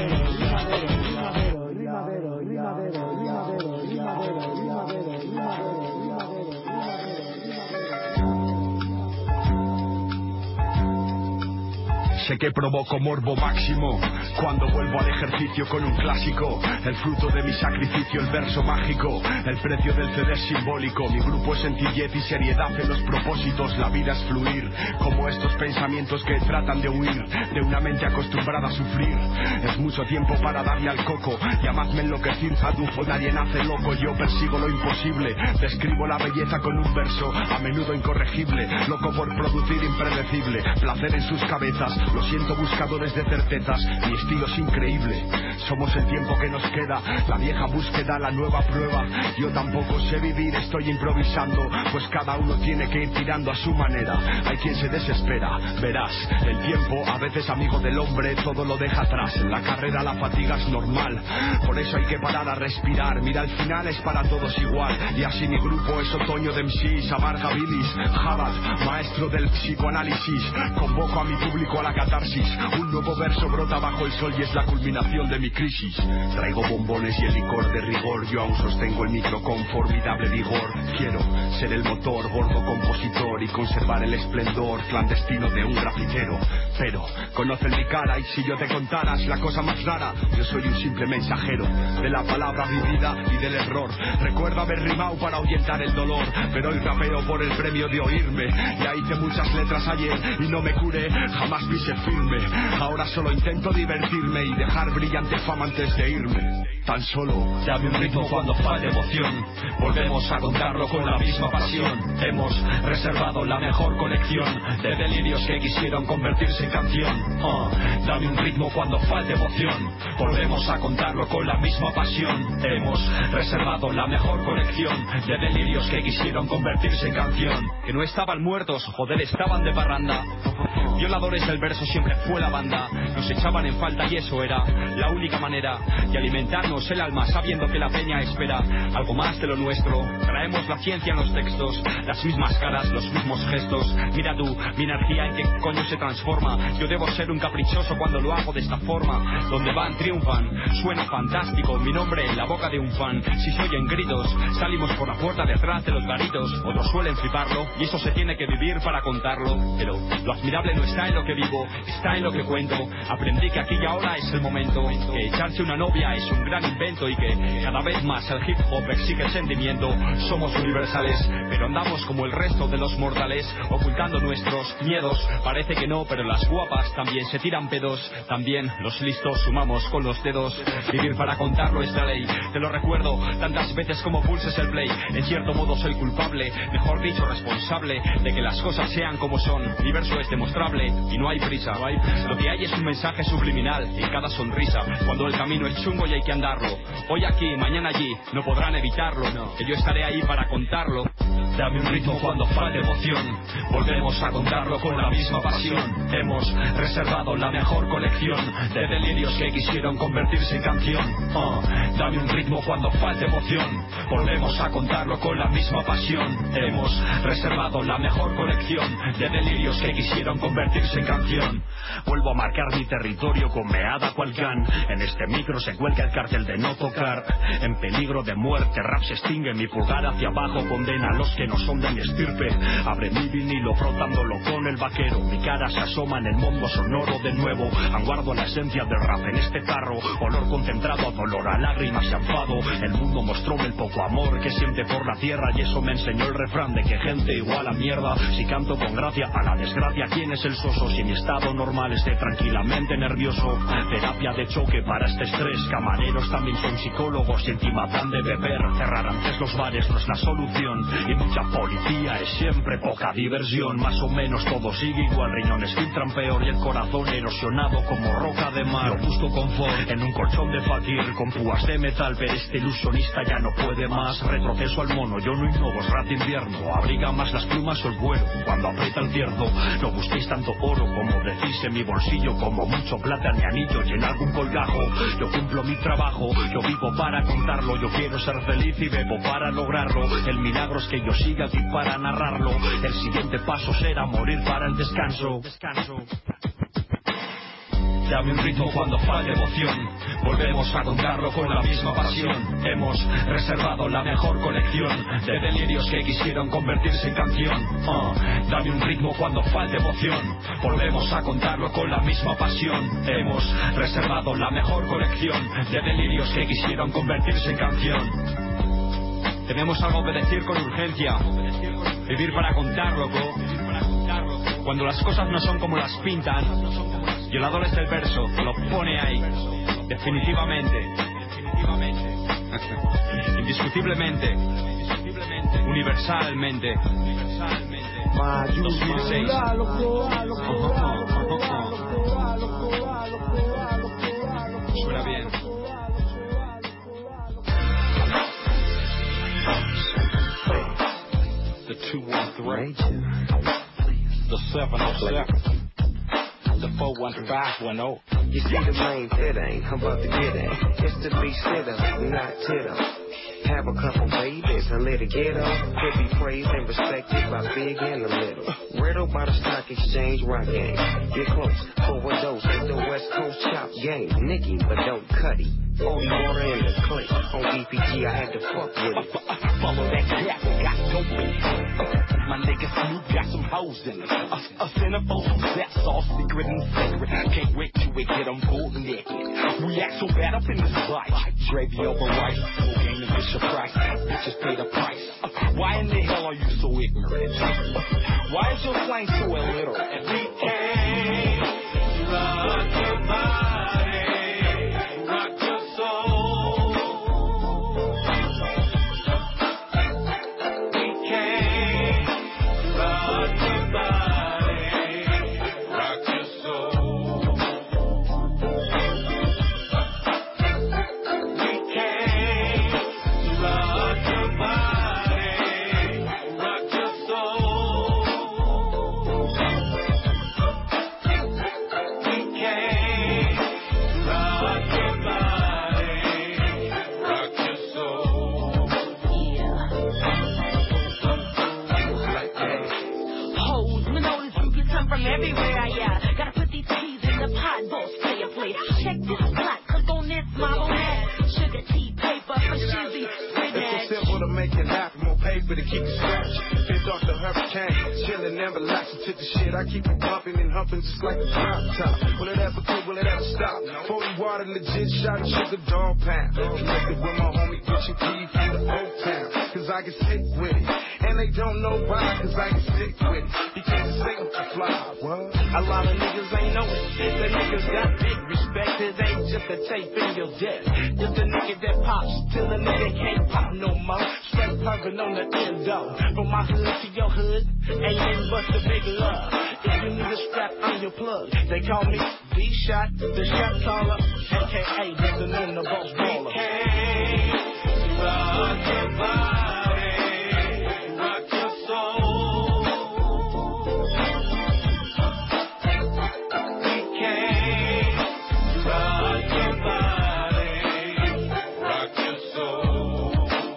Sé que provoco morbo máximo cuando vuelvo al ejercicio con un clásico. El fruto de mi sacrificio, el verso mágico. El precio del CD es simbólico. Mi grupo es sencillez y seriedad en los propósitos. La vida es fluir, como estos pensamientos que tratan de huir de una mente acostumbrada a sufrir. Es mucho tiempo para darle al coco. Llamadme enloquecido, adufo, nadie nace loco. Yo persigo lo imposible, describo la belleza con un verso a menudo incorregible. Loco por producir impredecible, placer en sus cabezas. Lo siento, buscadores de certezas, mi estilo es increíble. Somos el tiempo que nos queda, la vieja búsqueda, la nueva prueba. Yo tampoco sé vivir, estoy improvisando, pues cada uno tiene que ir tirando a su manera. Hay quien se desespera, verás, el tiempo, a veces amigo del hombre, todo lo deja atrás. En la carrera la fatiga es normal, por eso hay que parar a respirar. Mira, al final es para todos igual, y así mi grupo es otoño de MCs, amarga bilis, Jabad, maestro del psicoanálisis. Convoco a mi público a la catarsis, un nuevo verso brota bajo el sol y es la culminación de mi crisis. Traigo bombones y el licor de rigor, yo aún sostengo el micro con formidable vigor. Quiero ser el motor, gordo compositor y conservar el esplendor clandestino de un grafitero. Pero conocen mi cara y si yo te contaras la cosa más rara, yo soy un simple mensajero de la palabra vivida y del error. Recuerdo haber rimado para ahuyentar el dolor, pero hoy rapeo por el premio de oírme. Ya hice muchas letras ayer y no me curé, jamás pise firme. Ahora solo intento divertirme y dejar brillante fama antes de irme. Tan solo dame un ritmo cuando falte emoción, volvemos a contarlo con la misma pasión. Hemos reservado la mejor colección de delirios que quisieron convertirse en canción. Dame un ritmo cuando falte emoción, volvemos a contarlo con la misma pasión. Hemos reservado la mejor colección de delirios que quisieron convertirse en canción. Que no estaban muertos, joder, estaban de parranda. Violadores del verso siempre fue la banda, nos echaban en falta y eso era la única manera de alimentarnos el alma, sabiendo que la peña espera algo más de lo nuestro. Traemos la ciencia en los textos, las mismas caras, los mismos gestos. Mira tú, mi energía en qué coño se transforma. Yo debo ser un caprichoso cuando lo hago de esta forma. Donde van triunfan, suena fantástico, mi nombre en la boca de un fan. Si se oyen gritos, salimos por la puerta de atrás de los garitos. Otros suelen fliparlo y eso se tiene que vivir para contarlo. Pero lo admirable no está en lo que vivo, está en lo que cuento. Aprendí que aquí y ahora es el momento, que echarse una novia es un gran invento y que cada vez más el hip hop exige el sentimiento. Somos universales, pero andamos como el resto de los mortales, ocultando nuestros miedos. Parece que no, pero las guapas también se tiran pedos. También los listos sumamos con los dedos. Vivir para contarlo es la ley, te lo recuerdo tantas veces como pulses el play. En cierto modo soy culpable, mejor dicho responsable, de que las cosas sean como son. Mi verso es demostrable y no hay prisa. Lo que hay es un mensaje subliminal en cada sonrisa. Cuando el camino es chungo y hay que andarlo, hoy aquí, mañana allí, no podrán evitarlo, que yo estaré ahí para contarlo. Dame un ritmo cuando falte emoción, volvemos a contarlo con la misma pasión. Hemos reservado la mejor colección de delirios que quisieron convertirse en canción. Dame un ritmo cuando falte emoción, volvemos a contarlo con la misma pasión. Hemos reservado la mejor colección de delirios que quisieron convertirse en canción. Vuelvo a marcar mi territorio con meada cual can. En este micro se cuelga el cartel de no tocar. En peligro de muerte, rap se extingue. Mi pulgar hacia abajo condena a los que no son de mi estirpe. Abre mi vinilo frotándolo con el vaquero. Mi cara se asoma en el mundo sonoro de nuevo. Aguardo la esencia del rap en este carro. Olor concentrado a dolor, a lágrimas y a enfado. El mundo mostróme el poco amor que siente por la tierra. Y eso me enseñó el refrán de que gente igual a mierda. Si canto con gracia a la desgracia, ¿quién es el soso? Si mi estado normal esté tranquilamente nervioso. Terapia de choque para este estrés. Camareros también son psicólogos y encima dan de beber. Cerrar antes los bares no es la solución. Y mucha policía es siempre poca diversión. Más o menos todo sigue igual. Riñones filtran peor y el corazón erosionado como roca de mar. Yo busco confort en un colchón de fakir con púas de metal, pero este ilusionista ya no puede más. Retroceso al mono, yo no innovo, es rat invierno. Abriga más las plumas o el vuelo cuando aprieta el cierzo. No busquéis tanto oro como decís en mi bolsillo, como mucho plata ni anillo y en algún colgajo. Yo cumplo mi trabajo, yo vivo para contarlo. Yo quiero ser feliz y bebo para lograrlo. El milagro es que yo siga aquí para narrarlo. El siguiente paso será morir para el descanso. Dame un ritmo cuando falte emoción, volvemos a contarlo con la misma pasión. Hemos reservado la mejor colección de delirios que quisieron convertirse en canción. Dame un ritmo cuando falte emoción, volvemos a contarlo con la misma pasión. Hemos reservado la mejor colección de delirios que quisieron convertirse en canción. Tenemos algo que decir con urgencia, vivir para contar, loco. Cuando las cosas no son como las pintan, Violadores del verso lo pone ahí, definitivamente, indiscutiblemente, universalmente. 2006. Suena bien. The 213, the 707, the 41510. You see the main fit ain't, I'm about to get it. It's the be sitter, not titter. Have a couple babies and let it get on. Could be praised and respected by big and the little. Riddled by the stock exchange rock game. Get close for a dose of the West Coast chop game. Nicky, but don't cut it. 40 water in the clip. On DPG, I had to fuck with it. Follow that gap, got dope in it. My nigga Snoop got some hoes in it. A centerfold who's that sauce, secret and sacred. Can't wait till we get them bull naked. We act so bad up in this life. Gravy over rice, full game and Bishop Price. Bitches pay the price. Why in the hell are you so ignorant? Why is your slang so illiterate? We can't rock your body, rock your soul. We can't rock your body, rock your soul. We can't rock your body, rock your soul. We can't rock your body, rock your soul. Hoes, Manolis, Ruby, come from everywhere, yeah. Gotta put these keys in the pot, boss, play a play. Check this plot, click on this, mob on that. Sugar tea, paper for shizzy, spin It's that. so simple to make it happen. More paper to keep it scratch. It's off the hurricane. Chillin', never relaxing to the shit. I keep it bumping and humping just like a drop top. Will it ever quit? Will it ever stop? 40 water, legit shot, sugar dog pound. Connected with my homie, Gucci P from the Old Town. Cause I get sick with it. And they don't know why, cause I get sick with it. You can't just say I'm fly. What? A lot of niggas ain't know it. The niggas got big respect. It ain't just a tape in your deck. Just a nigga that pops till a nigga can't pop no more. Straight pumping on the end though. From my hood to your hood, ain't nothing but the big love. If you need a strap, I'm your plug. They call me D-Shot, the shot caller, aka the known the boss baller. Hey, rock your body, rock your soul. We can't rock your body, rock your soul.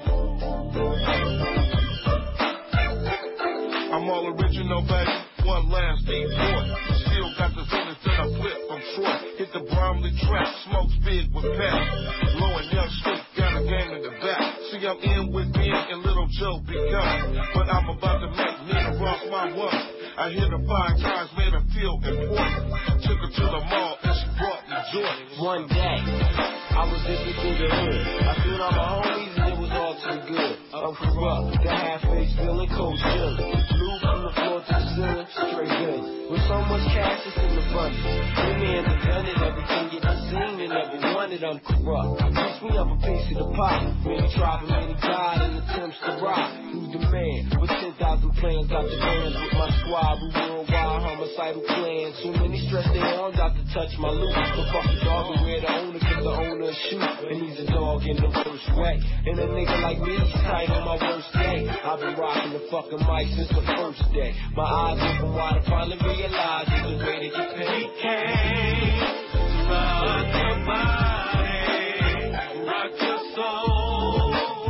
I'm all original, baby. One last deep boy. Still got the feelings that I flip from Troy. Hit the Bromley track, smokes big with pep. Blowing young street, got a game in the back. See, I'm in with Ben and Little Joe be coming. But I'm about to make Nina Ross my one. I hit her 5 times, made her feel important. Took her to the mall and she brought me joy. One day, I was dipping through the hood. I seen all my homies and it was all too good. I'm corrupt, the half-face feeling cold chillin'. Blue from the floor to the ceiling, straight good. With so much cash, it's in the abundance. Bring me in the gun and everything getting seen and never wanted. I'm corrupt. Teach me up a piece of the pie. Many tried and many died in attempts to rob. Who's the man? With 10,000 plans, got the bands with my squad. We worldwide homicidal plans. Too many stress their arms out to touch my loot. The fucking dog will wear the owner, cause the owner shoot. And he's a dog in the worst way. And a nigga like me, he's tight on my worst day. I've been rocking the fucking mic since the first day. My eyes open wide, I finally realize it's the way to get paid. We can't rock your body, rock your soul.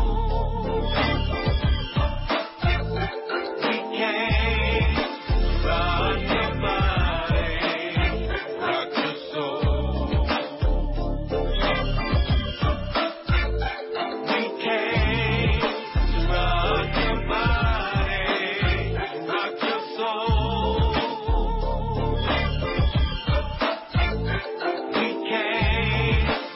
We can't rock your body, rock your soul. We can't rock your body, rock your soul. We can't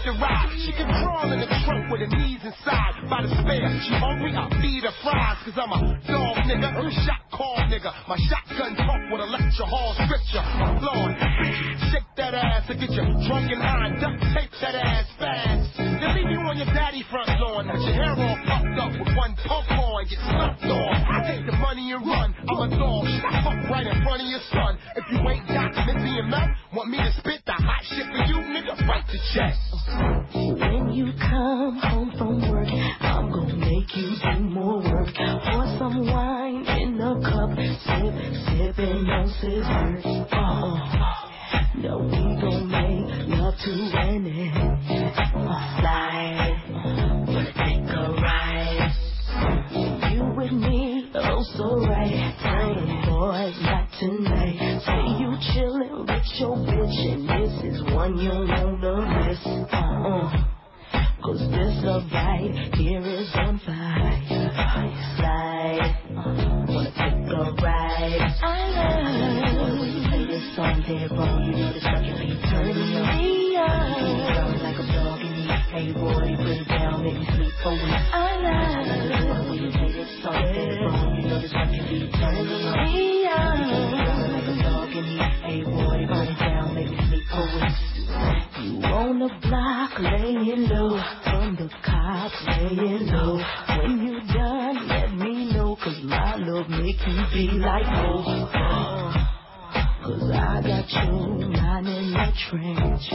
to ride. She can crawl in the trunk with her knees inside. By the spare, she hungry, I feed her fries. Cause I'm a dog nigga, a shot call nigga. My shotgun talk with a lecture hall scripture. I'm flowing, shake that ass to get you drunk and high. Duct tape that ass fast. Then leave you on your daddy front lawn with your hair all puffed up with one pump on. Get stuffed on. I take the money and run. I'm a dog, I fuck right in front of your son. If you ain't got Missy and Mel, want me to spit the hot shit for you, nigga? Write the check. When you come home from work, I'm gonna make you do more work. Pour some wine in a cup, sipping on scissors. No, we gon' make love to an end. Slide, wanna take a ride. You with me, oh so right. Playing boys, not tonight. Say you chillin' with your bitch, and this is one you wanna miss. Cause this love right here is on fire. Slide, wanna take a ride. I love when you play this song dead wrong. You know the sucker be turning me on. Sound like a dog in me. Hey boy, put it down, make me sleep for it. I love when you play this song dead wrong. You know the sucker be turning me on. Sound like a dog in me. Hey boy, put it down, make me sleep for it. You on the block, laying low, from the cops, laying low. When you done, let me know, cause my love make you be like, oh. Cause I got you lying in the trench.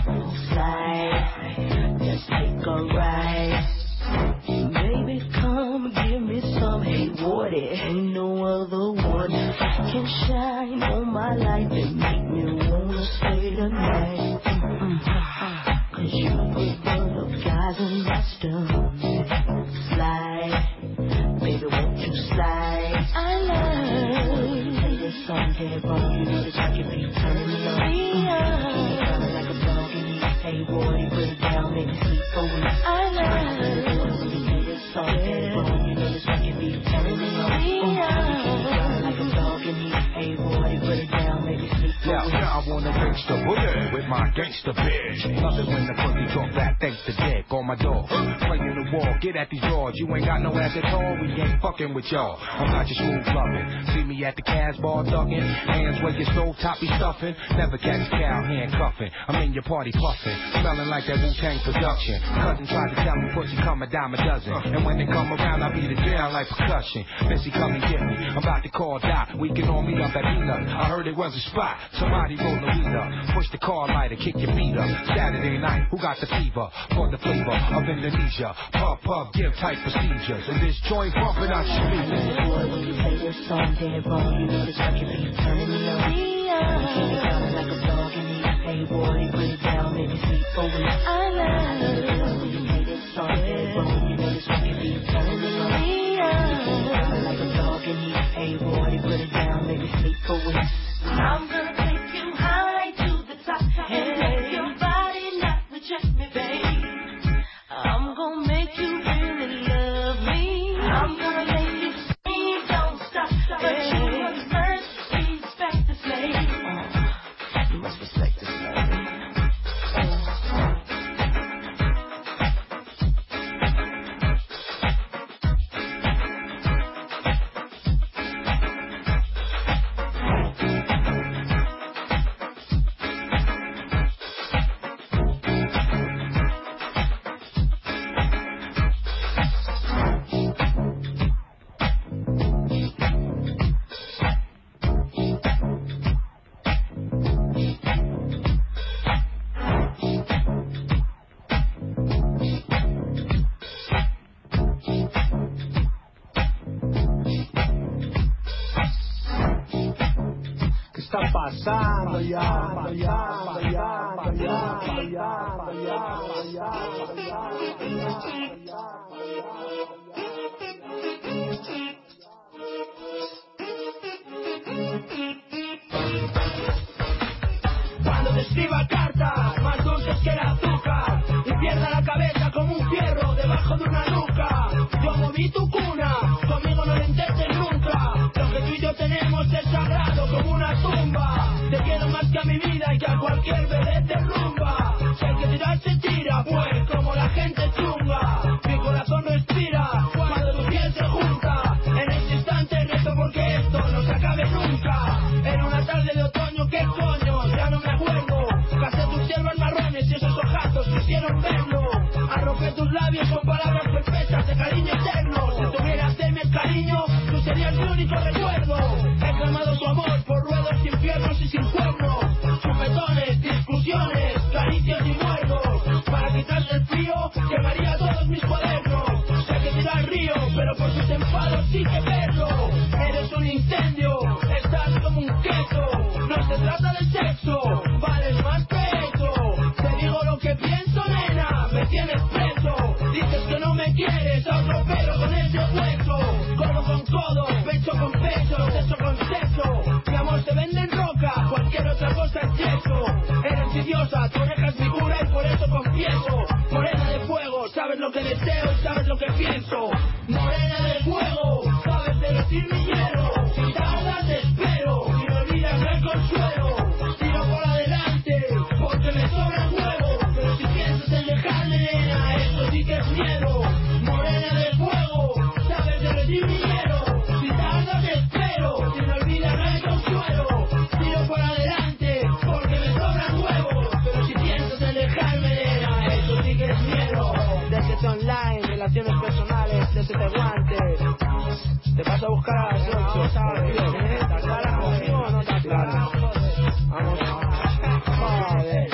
Slide, let's take a ride. Baby, come give me some. Hey, what it ain't no other one can shine on my life and make me wanna stay the night. Cause you put one of guys in my stomach. Slide, baby, won't you slide? I love play this song dead wrong. You know the jacket be turning on. Sounding like a dog in me. Hey boy, put it down, make me sleep for it. I love play this song dead wrong. You know the jacket be turning on. Sounding like a dog in me. Hey boy, put it down, make me sleep for it. Yeah, I wanna gangsta boogie with my gangsta bitch. Nothing when the pussy talk that thanks to dick on my door. Playing the wall, get at these drawers. You ain't got no ass at all, we ain't fucking with y'all. I'm not your smooth loving. See me at the Casbah thugging. Hands where your stove top be stuffing. Never catch cow handcuffing. I'm in your party puffing. Smelling like that Wu-Tang production. Cousin tried to tell me pussy come a dime a dozen. And when they come around, I beat it down like percussion. Missy, come and get me. I'm about to call Doc. We can all meet up at Peanut. I heard it was a spot. Somebody roll the weed up. Push the car lighter, kick your feet up. Saturday night, who got the fever? For the flavor of Indonesia. Pub, give tight procedures. And this joint bumping out your feet. Boy, when you play this song dead wrong, you know the jacket be turning me on. Sounding like a dog in me. Hey boy, put it down, make me sleep for it. I love when you play this song dead wrong, you know the jacket be turning me on. Sounding like a dog in me. Hey boy, put it down, make me sleep for it. I'm gonna take you high to the top and make your body not reject me, babe. I'm gonna make you really love me. I'm gonna make you scream, don't stop, but you must first respect the slave. You must respect the slave. pasando ya. Cuando te escriba cartas más dulces que el azúcar y pierda la cabeza como un fierro debajo de una nuca, yo moví tu cuna, conmigo no lo intentes nunca. Lo que tú y yo tenemos es sagrado como una tumba. Te quiero más que a mi vida y que a cualquier bebé te rumba. Si hay que tirar se tira, labios con palabras perfectas de cariño eterno. Si tuvieras de mi cariño, tú serías mi único recuerdo. He clamado tu amor por ruedos, infiernos y sin cuernos, chupetones, discusiones, caricias y muertos. Para quitarte el frío, quemaría todos mis cuadernos. Sé que tira al río, pero por tus enfados sí que perro. Eres un incendio, estás como un queso. No se trata de sexo, vales más que eso. Te digo lo que pienso, nena, me tienes preso. Dices que no me quieres, a otro pelo con ese hueso. Codo con codo, pecho con pecho, sexo con sexo. Mi amor se vende en roca, cualquier otra cosa es yeso. Eres envidiosa, tu oreja es mi cura y por eso confieso. Morena de fuego, sabes lo que deseo y sabes lo que pienso. Morena de fuego, sabes derretir mi hielo. Si tardas te espero, si me olvidas no hay consuelo. Tiro por adelante, porque me sobran huevos. Pero si piensas en dejarme, nena, eso sí que es miedo. Morena de fuego, sabes derretir mi hielo. Si tardas te espero, si me olvidas no hay consuelo. Tiro por adelante, porque me sobran huevos. Pero si piensas en dejarme, nena, eso sí que es miedo. Desde online, relaciones personales, desde te guantes. Te vas a buscar a las 8, ¿sabes? ¿Estás clara conmigo o no estás clara? Vamos. Joder.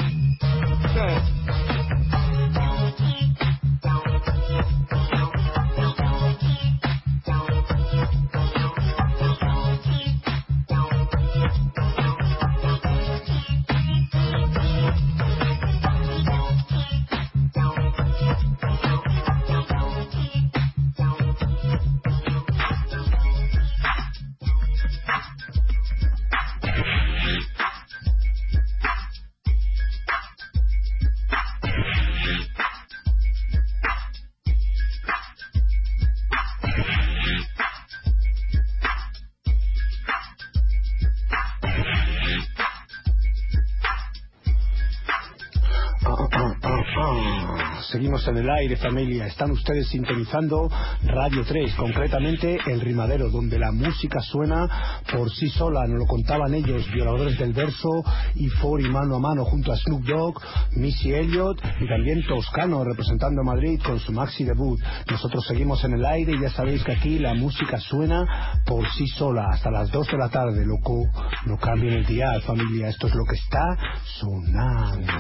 Seguimos en el aire, familia. Están ustedes sintonizando Radio 3, concretamente El Rimadero, donde la música suena por sí sola. Nos lo contaban ellos, Violadores del Verso y Fori mano a mano junto a Snoop Dogg, Missy Elliott y también Toscano representando a Madrid con su maxi debut. Nosotros seguimos en el aire y ya sabéis que aquí la música suena por sí sola hasta las 2 de la tarde, loco. No cambien el día, familia. Esto es lo que está sonando.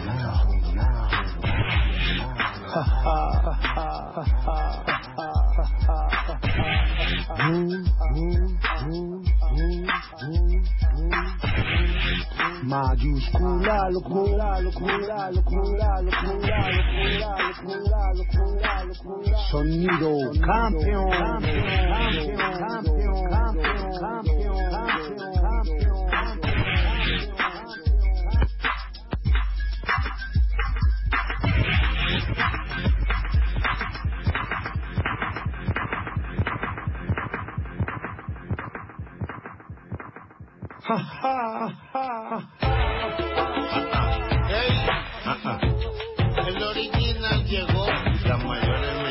Mayúscula, locura, locura, locura, locura, locura, locura, locura. Sonido campeón, campeón, campeón, campeón, campeón, campeón. El original llegó, la mayor es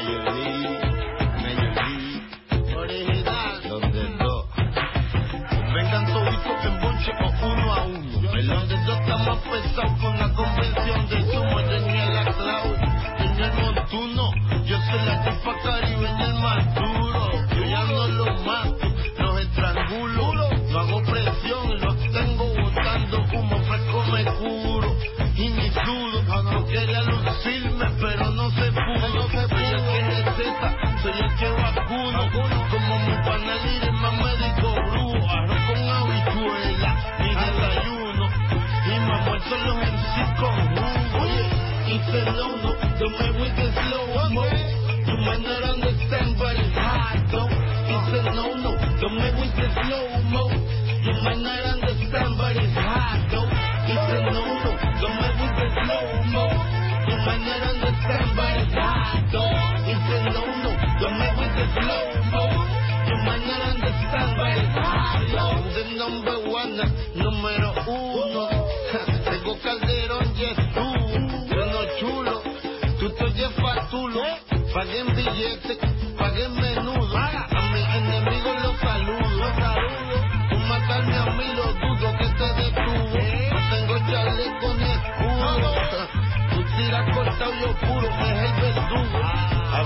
Major original, donde dos vengan toditos en bonche o uno a uno. El donde dos está más pesado con la convención de sumo. Tenía la Clau, tenía el montuno. Yo soy la tipa caribeña, el más duro. Yo ya no los mato, los estrangulo. No hago presión, los tengo botando humo fresco, me curo. Y mi sudo, no quería lucirme, pero no se pudo. Soy el que receta, soy el que vacuno. Como mi panel y más médico brujo. Arroz con habichuela, mi desayuno. Y me muerto los MC con jugo. Oye, hice el uno, don't make with the slow mo. You might not understand, but it's hard, though. Hice el no, don't make with the slow mo. You might not understand, but it's hard, though. Hice el no, don't make with the slow mo. You might not understand, but it's hard, though. Hice el no, don't make with the slow mo. You might not understand, but it's hard, though. The number one, número uno. Tengo Calderón, yes, tú. Yo no chulo, tú te oyes fatulo. Paguen billetes, paguen menudo. A mis enemigos los saludo. Tú matarme a mí lo dudo que te detuvo. No tengo chaleco ni escudo. Tú tiras cortado yo puro, es el verdugo. A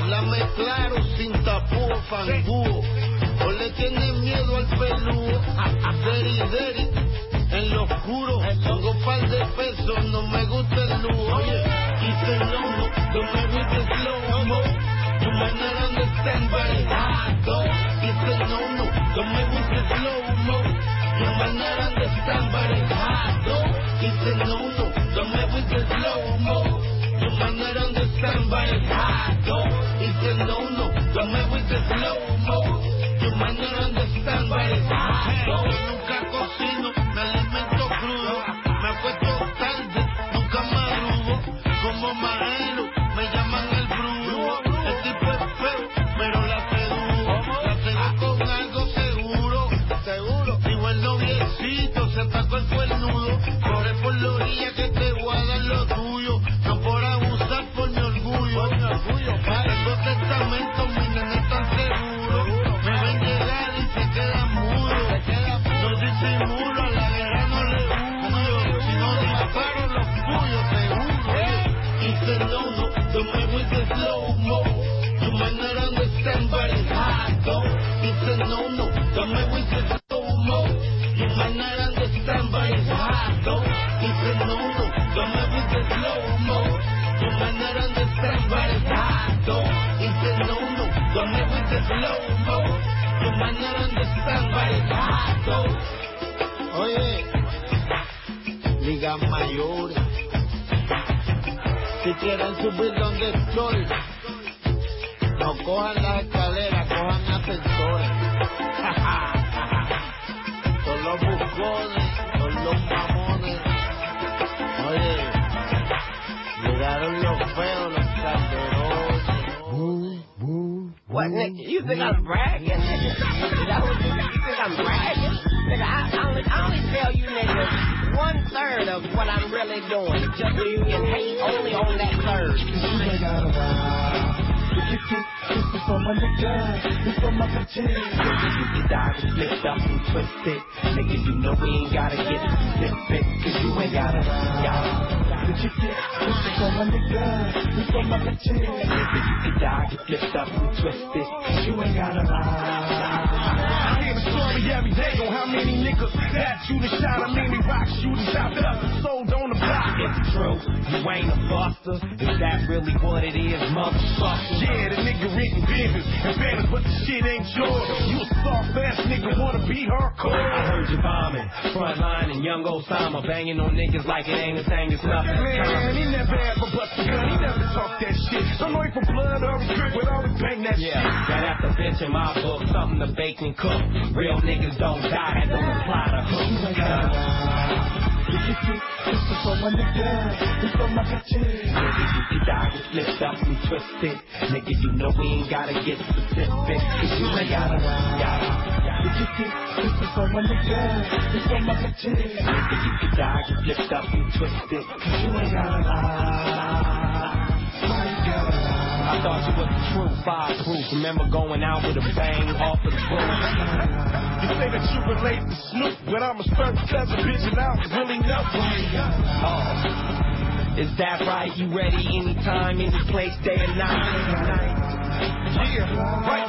claro, sin tapujos, fangúo. O le tienen miedo al peludo, deri, en lo oscuro. Tengo par de pesos, no me gusta el lujo. Dice no, don't make me get slow-mo. You might not understand, but it's hot, though. Dice no, don't make me get slow-mo. You might not understand, but it's hot, though. Dice no, don't make me get slow-mo. You might not understand, but it's hot, though. Dice no, don't make me get slow-mo. You might not understand, but it's hot, though. Nunca cocino, me alimento crudo. Me acuesto tarde, nunca madrugo. Como majero, me llaman el brujo. El tipo es feo, pero la sedujo. La cego con algo seguro. Digo el noviecito, se atacó el cuernudo. Corre por la orilla que te voy a dar lo tuyo. No por abusar, por mi orgullo. Tengo testamento, mi nene tan seguro. Me ven llegar y se quedan mudos. No disimulo, a la guerra no le huyo. Si no disparo los puyos, seguro. Dice no, don't make me get slow-mo. You might not understand, but it's hot, though. Dice no, don't make me get slow-mo. You might not understand, but it's hot, though. Dice no, don't make me get slow-mo. You might not understand, but it's hot, though. Dice no, don't make me get slow-mo. You might not understand, but it's hot, though. Oye, ligas mayores. Si quieren subir donde estoy, no cojan las escaleras, cojan ascensores. Son los buscones, son los mamones. Oye, llegaron los feos, los calderones. What, nigga? You think I'm bragging? Is that what you think I'm bragging? Nigga, I only tell you niggas 1/3 of what I'm really doing, just so you can hate only on that third. This is for my nigga, this for my bitches. You can die and split up and twisted. Nigga, you know we ain't gotta get specific, cause you ain't gotta This is for my nigga, this for my bitches. Nigga, you can die and split up and twisted, cause you ain't gotta lie. I hear the story every day on how many niggas that shoot a shot, how many rock shooters chopped up and sold on the block. It's true, you ain't a buster. Is that really what it is, motherfucker? Yeah, the nigga written business and banners, but the shit ain't yours. You a soft ass nigga, wanna be hardcore. I heard you bombing, frontline and young Osama banging on niggas like it ain't a thing, it's nothing. Man, he never ever bust a gun, he never talk that shit. Don't know if for blood or a grip, but always bang that shit. Now that's a bitch in my book, something to bake and cook. Real niggas don't die, that don't apply to hook. This is for my nigga, this for my bitches. Nigga, you can die and split up and twisted. Nigga, you know we ain't gotta get specific, cause you ain't gotta This is for my nigga, this for my bitches. Nigga, you can die and split up and twisted, cause you ain't gotta lie. I thought you was the truth, fireproof. Remember going out with a bang off of the roof. You say that you relate to Snoop, but I'm a certain feather bitch and I don't really know. Oh, is that right? You ready anytime, any place, day or night? Yeah, right.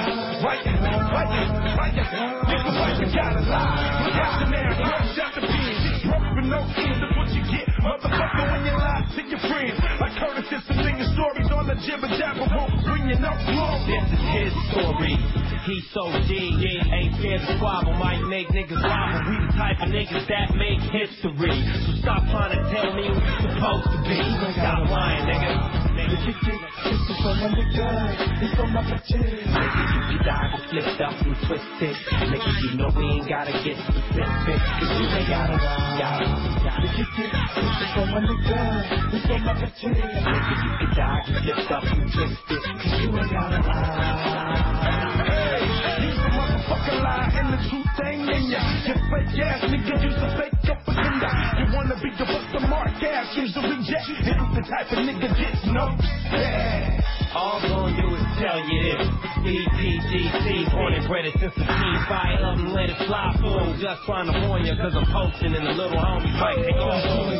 Nigga, why you gotta lie? Look out the man, fresh out the bin. Just rubbing no end of what you get. Motherfucker, when you lie to your friends. Like Curtis is some nigga stories on the jibber jabber won't bring you no glory. This is his story. He's so G, ain't scared to squabble, might make niggas wobble. We the type of niggas that make history. So stop trying to tell me who you supposed to be. Stop lying, nigga. This is for my nigga, this for my bitches. Nigga, you can die and split up and twisted. Nigga, you know we ain't gotta get specific, cause you ain't gotta This is for my nigga, this for my bitches. Nigga, you can die and split up and twisted, cause you ain't gotta Hey, you's a motherfucking lie and the truth ain't in ya. You fake ass nigga, you's a fake propaganda. You wanna be the Busta Mark ass, you's a reject. This is the type of nigga gets no. All I'm gonna do is tell you this. BPDC, born and bred since the team. Fire up and let it fly through. Just trying to warn you, cause I'm posting and the little homie might take off.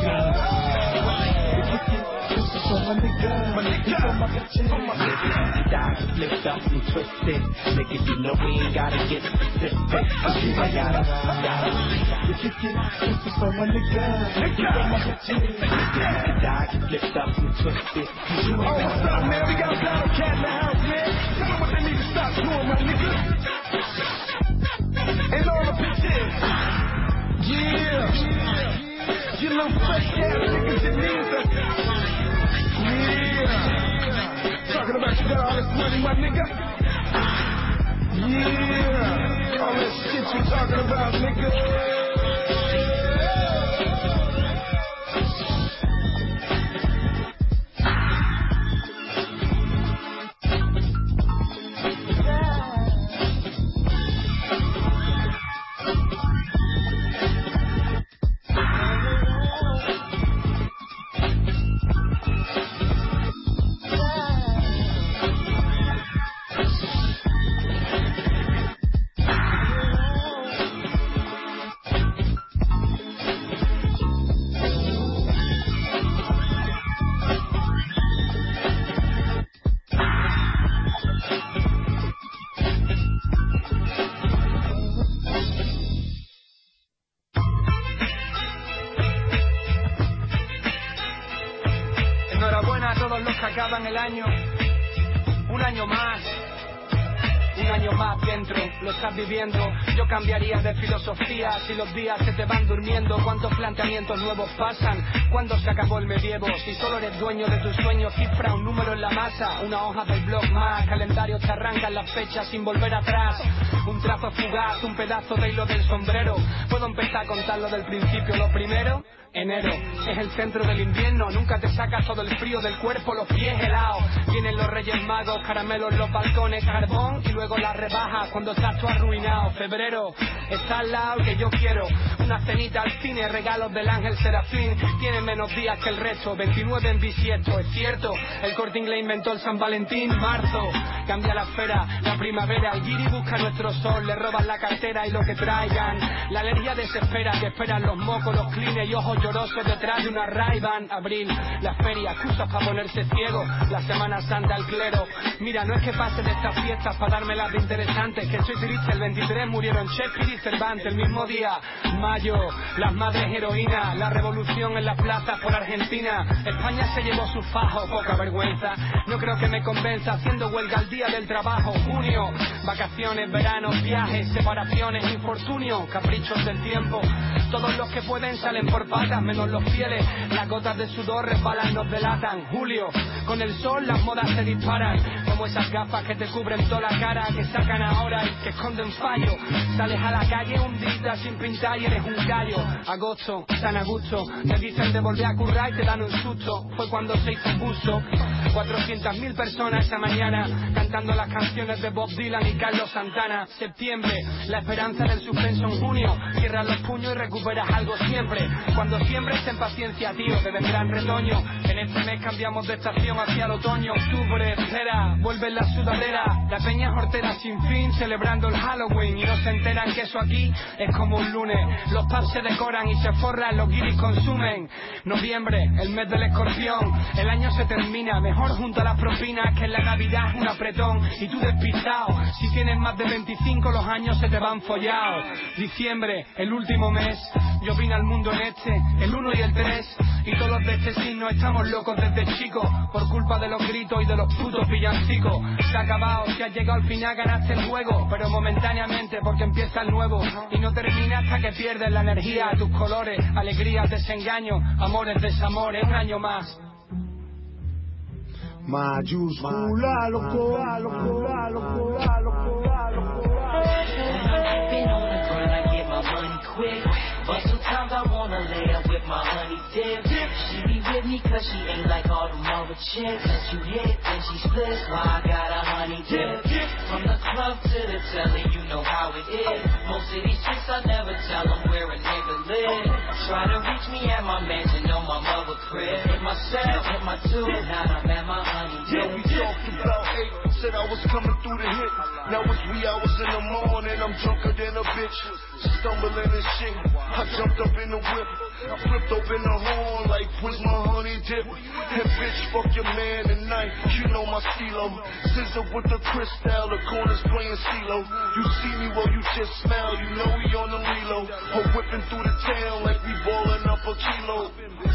My die flipped up and twisted. Nigga, you know we ain't gotta get specific. You ain't gotta. This is for my nigga. Die flipped up and twisted. Oh, what's up, man? We got a battle cat in the house, man. Tell them what they need to stop doing, my nigga. And all the bitches. Yeah. You little fresh ass niggas that need us. Yeah. Talking about you got all this money, my nigga. Yeah. All that shit you talking about, nigga. El año, un año más dentro, lo estás viviendo. Yo cambiaría de filosofía si los días se te van durmiendo. ¿Cuántos planteamientos nuevos pasan? ¿Cuándo se acabó el medievo? Si solo eres dueño de tus sueños, cifra un número en la masa, una hoja del blog más, calendario te arrancan las fechas sin volver atrás. Un trazo fugaz, un pedazo de hilo del sombrero. Puedo empezar a contarlo del principio. Lo primero, enero, es el centro del invierno. Nunca te sacas todo el frío del cuerpo, los pies helados. Vienen los Reyes Magos, caramelos en los balcones, carbón y luego la rebaja cuando estás tú arruinado. Febrero, está al lado que yo quiero. Una cenita al cine, regalos del ángel Serafín. Tienen menos días que el resto, 29 en bisiesto. Es cierto, el Corte Inglés inventó el San Valentín. Marzo, cambia la esfera, la primavera. El guiri busca nuestro sol, le roban la cartera y lo que traigan. La alergia desespera, que esperan los mocos, los clines y ojos llorosos detrás de una Ray-Ban. Abril, la feria, excusas para ponerse ciego. La Semana Santa, el clero. Mira, no es que pase de estas fiestas para dármelas de interesantes, que soy triste, el 23 murieron Shakespeare y Cervantes el mismo día. Mayo, las madres heroínas, la revolución en las plazas por Argentina. España se llevó su fajo, poca vergüenza. No creo que me convenza, haciendo huelga al día del trabajo. Junio, vacaciones, veranos, viajes, separaciones, infortunio, caprichos del tiempo. Todos los que pueden salen por patas, menos los fieles. Las gotas de sudor resbalan, nos delatan. Julio, con el sol las modas se disparan, como esas gafas que te cubren toda la cara, que sacan ahora y que esconden fallo. Sales a la calle hundida sin pintar y eres un gallo. Agosto, tan a gusto, te dicen de volver a currar y te dan un susto. Fue cuando se hizo un busto. 400.000 personas esa mañana cantando las canciones de Bob Dylan y Carlos Santana. Septiembre, la esperanza del suspenso en junio. Cierras los puños y recuperas algo siempre. Cuando siembres en paciencia, tío, te vendrán retoño. En este mes cambiamos de estación hacia el otoño. Octubre, espera, vuelve la sudadera. La peña hortera sin fin, celebrando el Halloween. Y no se enteran que eso aquí es como un lunes. Los pubs se decoran y se forran, los guiris consumen. Noviembre, el mes del escorpión. El año se termina, mejor junto a las propinas, que en la Navidad es un apretón. Y tú despistado, si tienes más de 25 los años se te van follados. Diciembre, el último mes. Yo vine al mundo en este, el 1 y el 3. Y todos de este signo estamos locos desde chicos, por culpa de los gritos y de los putos villancicos. Se ha acabado, si has llegado al final ganaste el juego, pero momentáneamente porque empieza el nuevo. Y no termina hasta que pierdes la energía, tus colores, alegrías, desengaños, amores, desamores, un año más. Mayúscula, loco, loco, loco, loco, But sometimes I wanna lay up with my honey dip. She be with me cause she ain't like all them other chicks. That you hit and she splits while I got a honey dip. From the club to the telly, you know how it is. Most of these chicks I never tell them where a nigga live. Try to reach me at my mansion on my mother crib. Hit my cell, hit my tube, now I'm at my honey dip. We talking about 8, said I was coming through the hit. Now it's wee hours in the morning, I'm drunker than a bitch. Stumbling and shit, I jumped up in the whip. Flipped open the horn like, where's my honey dip? And bitch, fuck your man tonight, you know my stilo. Scissor with the crystal, the corners playing CeeLo. You see me, well you just smell, you know we on the reload. Or whipping through the town like we balling up a kilo.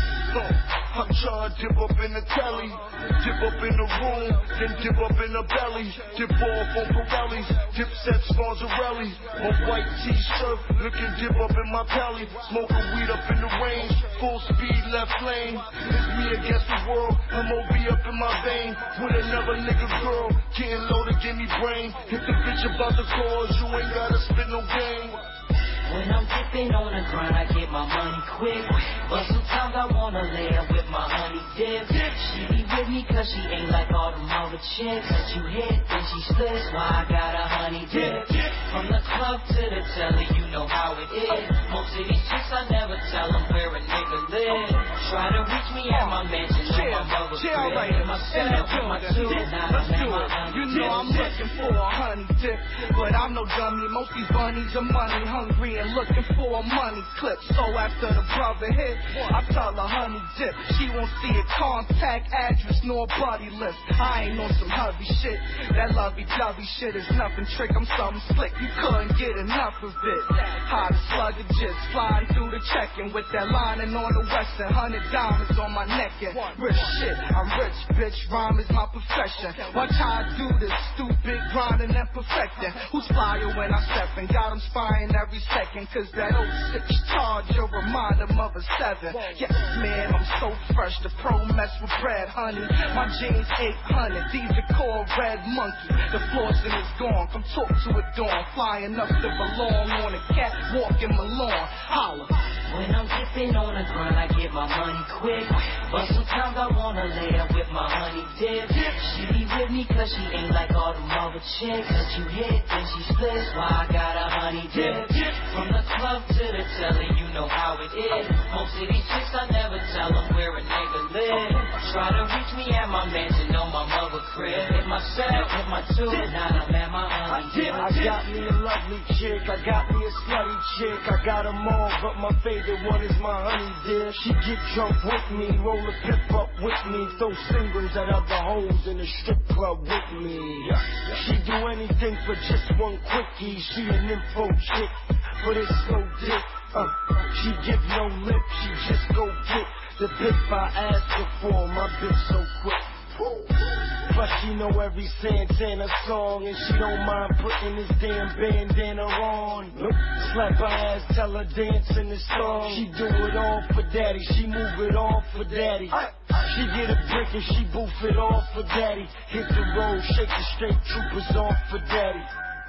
I'm trying to dip up in the telly, dip up in the room, then dip up in the belly, dip off on Pirellis, dip sets Fonzarelli, on white t-shirt, looking dip up in my belly, smoking weed up in the range, full speed left lane, it's me against the world, I'm OB up in my vein, with another nigga girl, getting low to give me brain, hit the bitch about the cause, you ain't gotta spit no game. When I'm dipping on the grind, I get my money quick. But sometimes I wanna lay up with my honey dip. She be with me cause she ain't like all them other chicks that you hit, then she splits. Why I got a honey dip? From the club to the telly, you know how it is. Most of these chicks, I never tell them where a nigga live. Try to reach me at my mansion, on my mother's crib. Right. In my cell, with my two, now Let's do it. You know dip. I'm looking for a honey dip, but I'm no dummy. Most these bunnies are money hungry and looking for a money clip. So after the brother hit, I tell her honey dip. She won't see a contact address nor body list. I ain't on some heavy shit. That lovey-dovey shit is nothing trick. I'm something slick. You couldn't get enough of it. Hot as slugger jits flying through the check-in with that lining on the western. 100 diamonds on my neck and rich shit. I'm rich, bitch. Rhyme is my profession. Watch how I do this stupid grinding and perfecting. Who's flyer when I step and got them spying every second? Cause that 06 charge, a reminder of a 7. Yes, man, I'm so fresh. The pro mess with bread, honey. My jeans 800. These are called Red Monkey. The Flossin is gone. Come talk to it dawn. Flying up to belong on a cat walking my lawn. Holla. When I'm dipping on the grind, I get my money quick. But sometimes I wanna lay up with my honey dip. She be with me cause she ain't like all them other chicks that you hit, then she splits. Why I got a honey dip? From the club to the telly, you know how it is. Most of these chicks, I never tell them where a nigga live. Try to reach me at my mansion, on my mother crib. Hit my cell, hit my two, now I'm at my honey dip. I got me a lovely chick, I got me a slutty chick. I got them all, but my favorite one is my honey dip. She get drunk with me, roll a pip up with me, throw singles at other hoes in the strip club with me. She do anything for just one quickie. She an info chick, but it's so dick. She give no lip, she just go get the pick I ask her for. My bitch so quick. Plus she know every Santana song, and she don't mind putting this damn bandana on. Slap her ass, tell her dance in the song. She do it all for daddy, she move it all for daddy. She get a brick and she boof it all for daddy. Hit the road, shake the straight troopers off for daddy.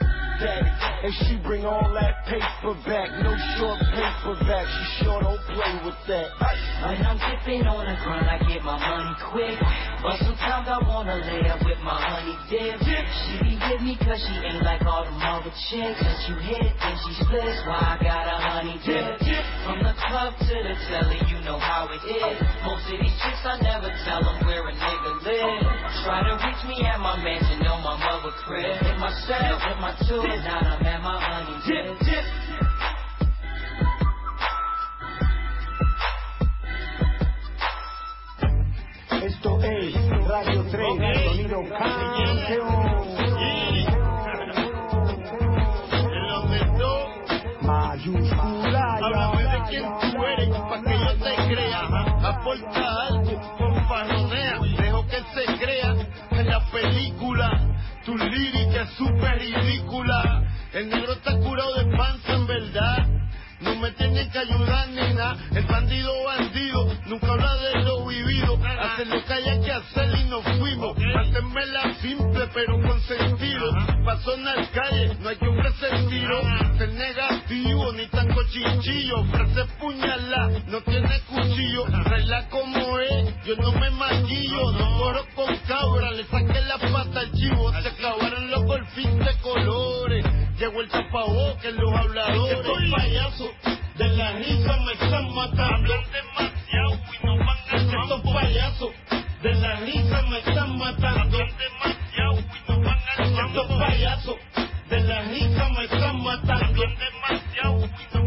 And she bring all that paper back, no short paperback. She sure don't play with that. When I'm dipping on the grind, I get my money quick. But sometimes I wanna lay up with my honey dip. She be with me cause she ain't like all them other chicks that you hit, then she splits. Why I got a honey dip? From the club to the telly, you know how it is. Most of these chicks, I never tell them where a nigga live. Try to reach me at my mansion, on my mother crib. Hit my cell, hit my two, now I'm at my honey dip. Esto es Radio 3, sonido campeón. En los de todo, mayúscula. háblame de quién tú eres pa' que yo te crea. Aporta algo, fanfarronea, dejo que se crea en la película. Tu lírica es súper ridícula. El negro está curado de panza en verdad. No me tienen que ayudar ni nada. El bandido nunca habla de lo vivido. Hace lo que haya que hacer y nos fuimos. Mátenme la simple pero con sentido. Pasó en las calles, no hay que ofrecer tiro. Ser negativo ni tan cochinchillo. Ofrece puñalada, no tiene cuchillo. Regla como es, yo no me maquillo. No corro con cabra, le saqué la pata al chivo. Se acabaron los golfis de colores. Llegó el tapabocas, los habladores. Estos payasos de la risa me están matando. Demasiado y no van a. Estos payasos de la risa me están matando. Demasiado y no van a. Estos payasos de la risa me están matando demasiado.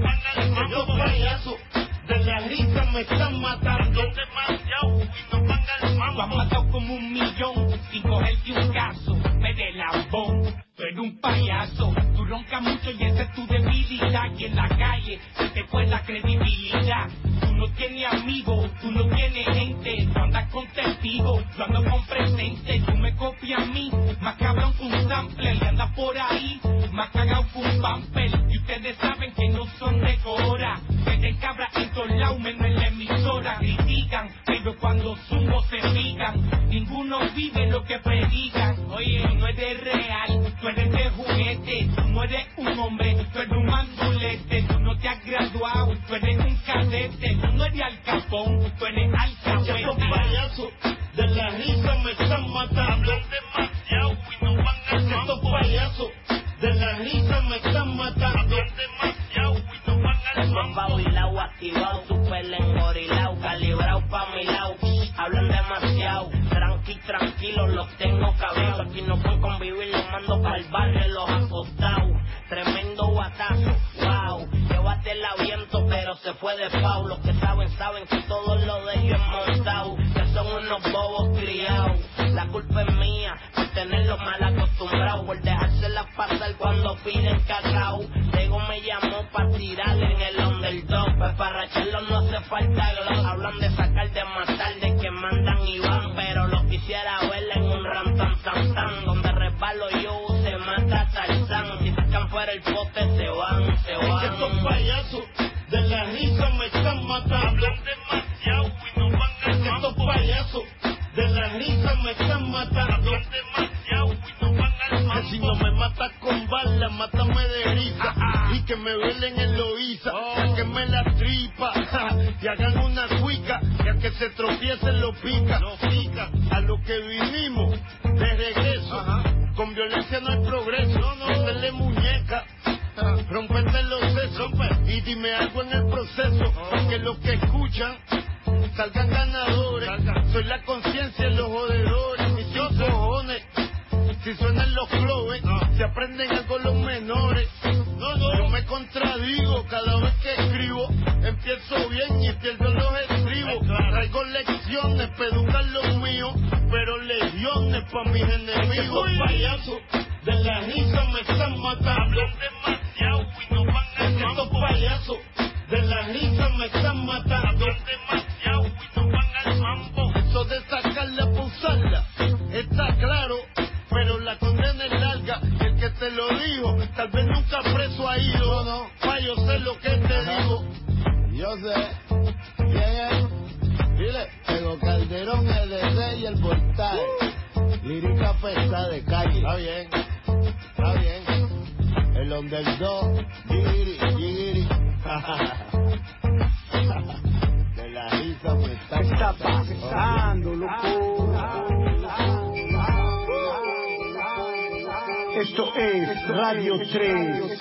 Estos payasos de la risa me están matando demasiado. Y no van al mambo. Han matado como 1 millón sin cogerte un caso. Me de lambón, tú eres un payaso. Tú roncas mucho y esa es tu debilidad. Y en la calle se te fue la credibilidad. Tú no tienes amigos, tú no tienes gente. Tú andas con testigos, yo ando con presente. Tú me copias a mí, más cabrón que un sampler. Y andas por ahí, más cagado que un pamper. Y ustedes saben que no son de Cora. Que te cabra en todos lados, menos en la emisora. Critican, pero cuando zumbo se pican. Ninguno vive lo que predican. Oye, tú no eres real, tú eres de juguete. Tú no eres un hombre, tú eres un mandulete. Tú no te has graduado, tú eres un cadete. Tú no eres Al Capón, tú eres alcahuete. Estos payasos de la risa me están matando demasiado y no van a mambo. Estos payasos de la risa me están matando demasiado y no van al mambo. Babilao activado, super engorilao, calibrao pa' mi lado. Hablan demasiado, tranquilo, los tengo cabrón. Aquí no pueden convivir, los mando pa'l barrio, los acostados. Tremendo guatazo, wow. Llévate el aviento, pero se fue de pau. Los que saben que todo lo de ellos es montado. Que son unos bobos criados. La culpa es mía, por tenerlos mal acostumbrados. Por dejárselas pasar cuando piden cacao. Luego me llamó pa' tirarle en el underdog. Pues para racharlo no hace falta glow. Hablan de sacar, de matar, de que mandan y van. Pero lo quisiera ver en un ram tan tan tan. Donde resbalo yo, se mata Tarzán. Si sacan fuera el pote, se van. Estos payasos de la risa me están matando demasiado y no van al mambo. Estos payasos de la risa me están matando demasiado y no van al mambo. Que si no me matas con balas, mátame de risa. Y que me velen en Loíza, sáquenme la tripa y hagan una cuica, que al que se tropiece lo pica. A lo que vinimos de regreso, con violencia no hay progreso. Métele muñeca, romperte los sesos y dime algo en el proceso, porque los que escuchan salgan ganadores. Soy la conciencia de los jodedores, mis cojones. Si suenan los clubes, se aprenden algo los menores. Yo me contradigo cada vez que escribo. Empiezo bien y pierdo los estribos. Traigo lecciones para educar los míos, pero legiones pa' mis enemigos. Estos payasos de la risa me están matando demasiado y no van al mambo. Estos payasos de la risa me están matando demasiado y no van al mambo. Eso de sacarla pa' usarla está claro, pero la condena es larga. El que te lo dijo, tal vez nunca preso ha ido. Pa' yo sé lo que te digo. Yo sé. ¿Quién es? Dile, Tego Calderón, el de y el portal. Lírica pesada de calle. Está bien. El underdog, Giri. De la risa me está pasando, loco. Esto es Radio 3.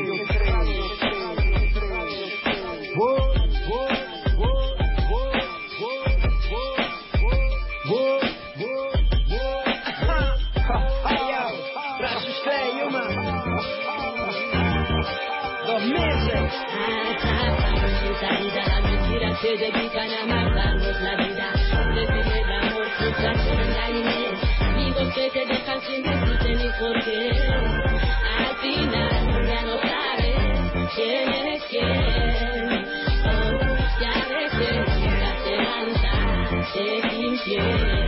Se dedican a matarnos la vida, prefieren el amor, frustración en la niñez. Amigos que te dejan sin decirte ni por qué. Al final ya no sabes quién es quién. Oh, ya veces la esperanza se infiel.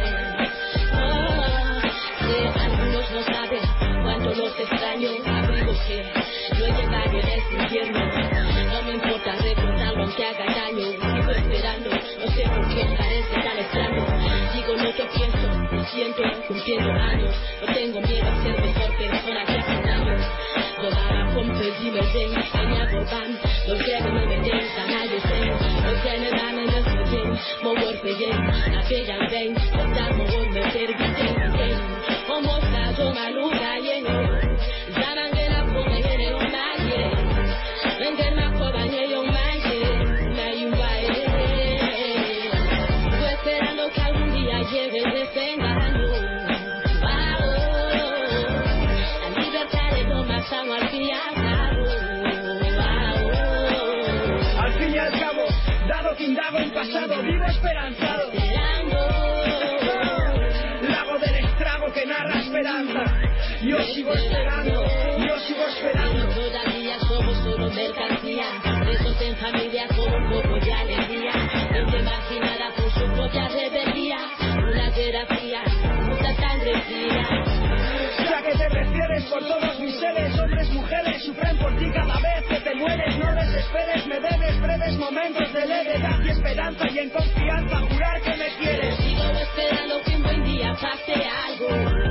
Que algunos no saben cuánto los extraño. Abrigos que no llegaré a este invierno. No me importa recordarlo aunque haga daño. Sigo esperando, no sé por qué parece tan extraño. Digo lo que pienso, siento, cumpliendo años. No tengo miedo a ser mejor persona que hace años. Dodava competitive zing, en Japan. Don't care me me ding, canale zing. Don't care me dame me zing, mo work again. Na bella bang, don't mo work me serving. Como caso maluca lleno. Zarangela pone en un valle. Vender ma cobaña y un valle. Na yuvae. Estoy esperando que algún día llegue el desengaño. al cabo, dado que indago en pasado, vivo esperanzado. Lago del estrago que narra esperanza. Yo sigo esperando, yo sigo esperando. Todavía somos solo mercancía, presos en familia con un poco de alegría. Gente marginada por su propia rebeldía, una guerra fría, mucha sangre fría. Ya que te refieres por todos mis seres, hombres, mujeres, sufren por ti cada vez que te mueres. No desesperes, me debes breves momentos de levedad y esperanza, y en confianza jurar que me quieres. Sigo esperando que un buen día pase algo.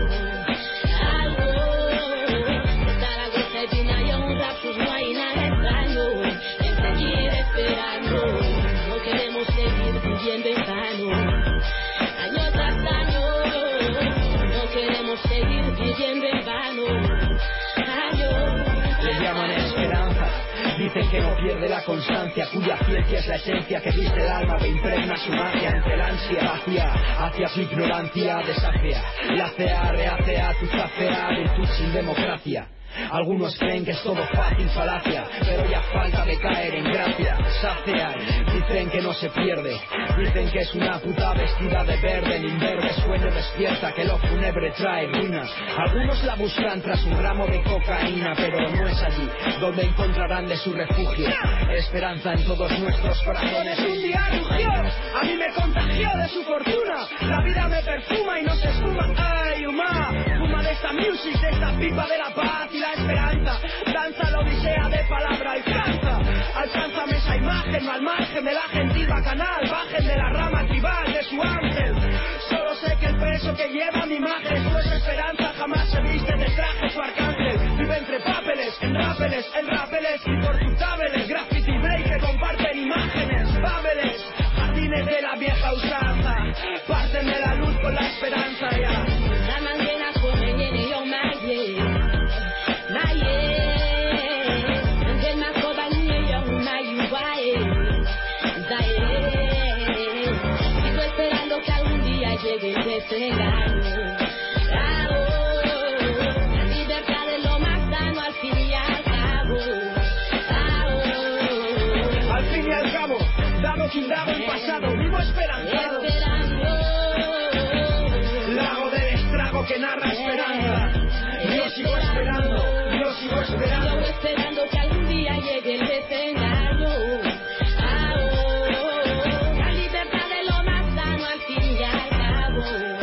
No hay nada extraño en seguir esperando. No queremos seguir viviendo en vano. Año tras año, no queremos seguir viviendo en vano. Le llaman esperanza. Dicen que no pierde la constancia, cuya ciencia es la esencia que viste el alma, que impregna su magia entre la ansia hacia tu ignorancia, desafía, lacea, reacea, tu zafea, virtud sin democracia. Algunos creen que es todo fácil, falacia, pero ya falta de caer en gracia. Sacian, dicen que no se pierde, dicen que es una puta vestida de verde. En inverde sueño despierta que lo fúnebre trae ruinas. Algunos la buscan tras un ramo de cocaína, pero no es allí donde encontrarán de su refugio esperanza en todos nuestros corazones. Un día rugió, a mí me contagió de su fortuna. La vida me perfuma y no se esfuma. Ay, Uma, fuma de esta music, de esta pipa de la paz y la esperanza. Danza la odisea de palabra, alcánzame esa imagen, al margen de la gentil bacanal. Bajen de la rama tribal de su ángel. Solo sé que el preso que lleva mi imagen es pues esperanza. Jamás se viste de traje su arcángel. Vive entre papeles, en rápeles, el rápeles y por tutábeles. Graffiti break que comparten imágenes, bábeles, jardines de la vieja usanza. Parten de la luz con la esperanza ya. La manguera come viene yo maye. Sigo esperando que algún día llegue el desengaño. La libertad es lo más sano al fin y al cabo. Al fin y al cabo, dado que indago en pasado, vivo esperanzado. Lago del estrago que narra esperanza. Yo sigo esperando, yo sigo esperando. Sigo esperando que algún día llegue el desengaño. La libertad es lo más sano al fin y al cabo.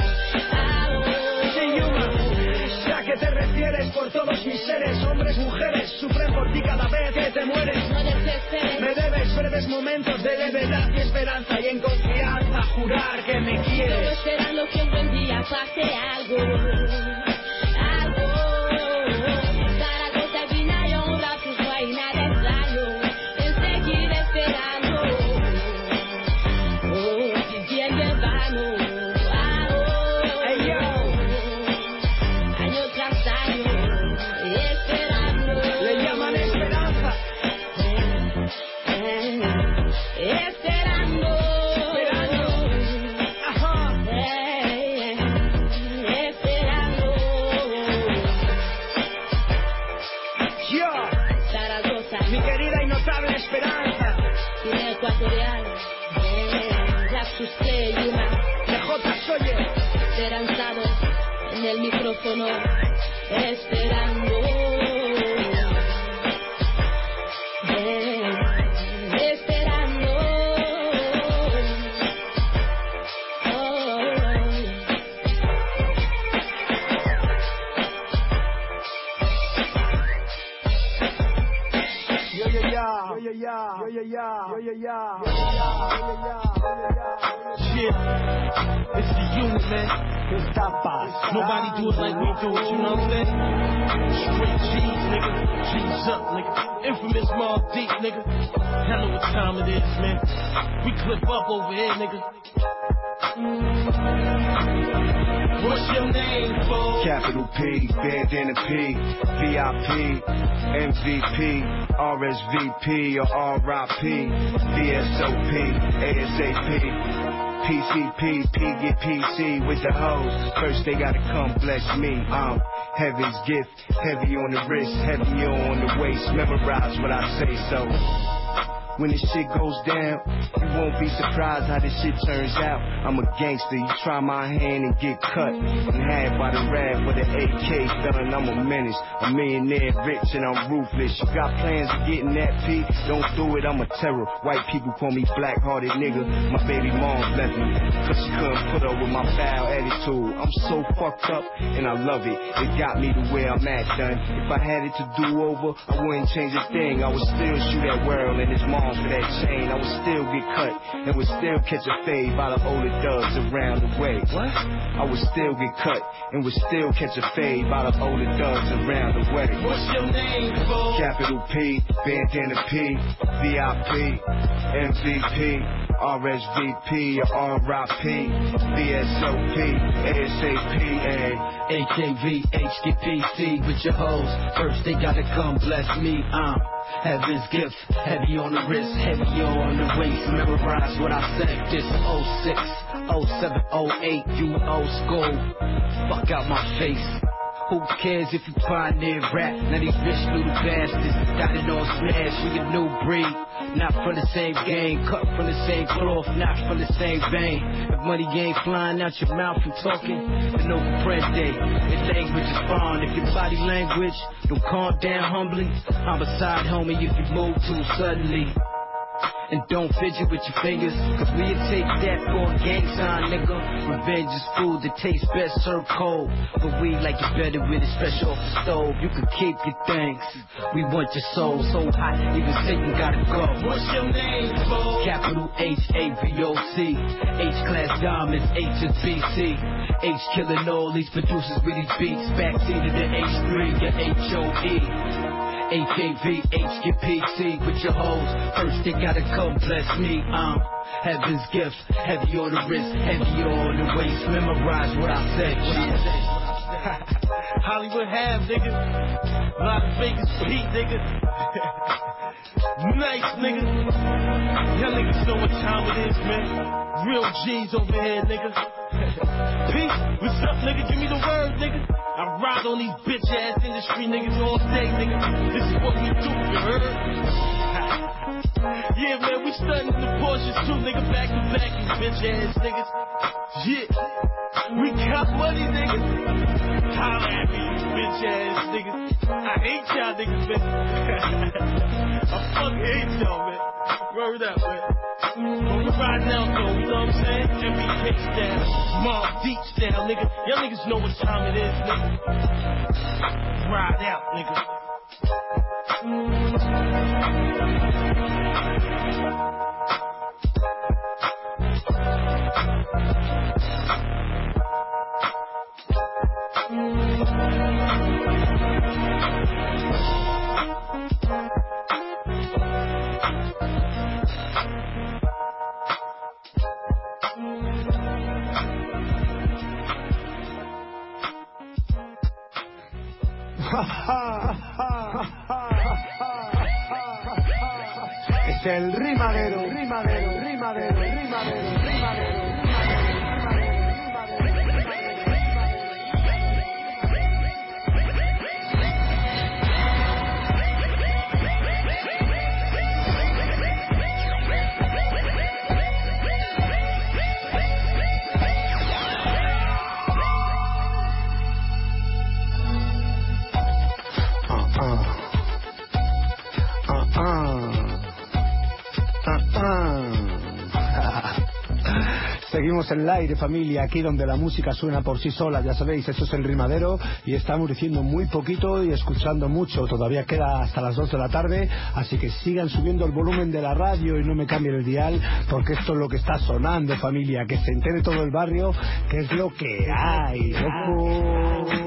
Sí, Yuma, ya que te refieres por todos mis seres, hombres, mujeres, sufren por ti cada vez que te mueres. No desesperes. Me debes breves momentos de levedad y esperanza, y en confianza jurar que me quieres. Sigo esperando que un buen día pase algo. Esperanzado en el micrófono, esperando, esperando. Yeah, it's the unit, man. Nobody do it like we do it, you know what I'm saying? Straight G's, nigga. G's up, nigga. Infamous Mob Deep, nigga. I know what time it is, man. We clip up over here, nigga. What's your name, fool? Capital P, Bandana P, VIP, MVP, RSVP or RIP, VSOP, ASAP. PCP, P get PC with the hoes. First they gotta come bless me. Heaven's gift, heavy on the wrist, heavier on the waist. Memorize what I say so. When this shit goes down, you won't be surprised how this shit turns out. I'm a gangster, you try my hand and get cut in half by the rap for the AK done. I'm a menace, a millionaire rich and I'm ruthless. You got plans of getting that P? Don't do it, I'm a terror. White people call me black-hearted nigga. My baby mom left me, cause she couldn't put up with my foul attitude. I'm so fucked up and I love it. It got me to where I'm at, done. If I had it to do over, I wouldn't change a thing. I would still shoot at World and his mom for that chain. I would still get cut and would still catch a fade by the older thugs around the way. What? I would still get cut and would still catch a fade by the older thugs around the way. What's your name, bro? Capital P, Bandana P, VIP, MVP, RSVP, RIP, VSOP, ASAP, HAV, HKPC with your hoes. First they gotta come bless me, heaven's gift, heavy on the wrist, heavy on the waist. Memorize what I said. This 06, 07, 08, you old school. Fuck out my face. Who cares if you pioneer rap? Now these rich little bastards got it on smash. We a new breed, not from the same game, cut from the same cloth, not from the same vein. If money ain't flying out your mouth from talking, then no comprende. If language is fine, if your body language don't calm down humbly, homicide homie if you move too suddenly. And don't fidget with your fingers, cause we'll take that for a gang sign, nigga. Revenge is food that tastes best served cold, but we like it better with it fresh off the stove. You can keep your thanks, we want your soul so hot, even Satan gotta go. What's your name, bro? Capital H-A-V-O-C, H-Class Diamonds, HSBC, H killing all these producers with these beats. Backseat of the H3, your H-O-E. HAV, HKPC with your hoes. First they gotta come bless me, heaven's gift, heavy on the wrist, heavy on the waist. Memorize what I said. Hollywood have, nigga. Las Vegas Pete, nigga. Nice, nigga. Y'all niggas know what time it is, man. Real G's over here, nigga. Pete, what's up, nigga? Give me the word, nigga. I ride on these bitch-ass industry niggas all day, nigga. This is what we do, you heard? Yeah, man, we stunting the Porsches too, nigga. Back to back, you bitch-ass niggas. Yeah, we got money, nigga. Holla at me, you bitch-ass niggas. I hate y'all niggas, man. I fucking hate y'all, man. Word up, man. But we riding out though, you know what I'm saying? MBK style, Mob Deep style, nigga. Y'all niggas know what time it is, nigga. Ride out, nigga. Es el rimadero, rimadero, rimadero, rimadero, rimadero. Seguimos en el aire, familia, aquí donde la música suena por sí sola, ya sabéis, eso es el rimadero y estamos diciendo muy poquito y escuchando mucho, todavía queda hasta las 2 de la tarde, así que sigan subiendo el volumen de la radio y no me cambien el dial, porque esto es lo que está sonando, familia, que se entere todo el barrio, que es lo que hay, loco.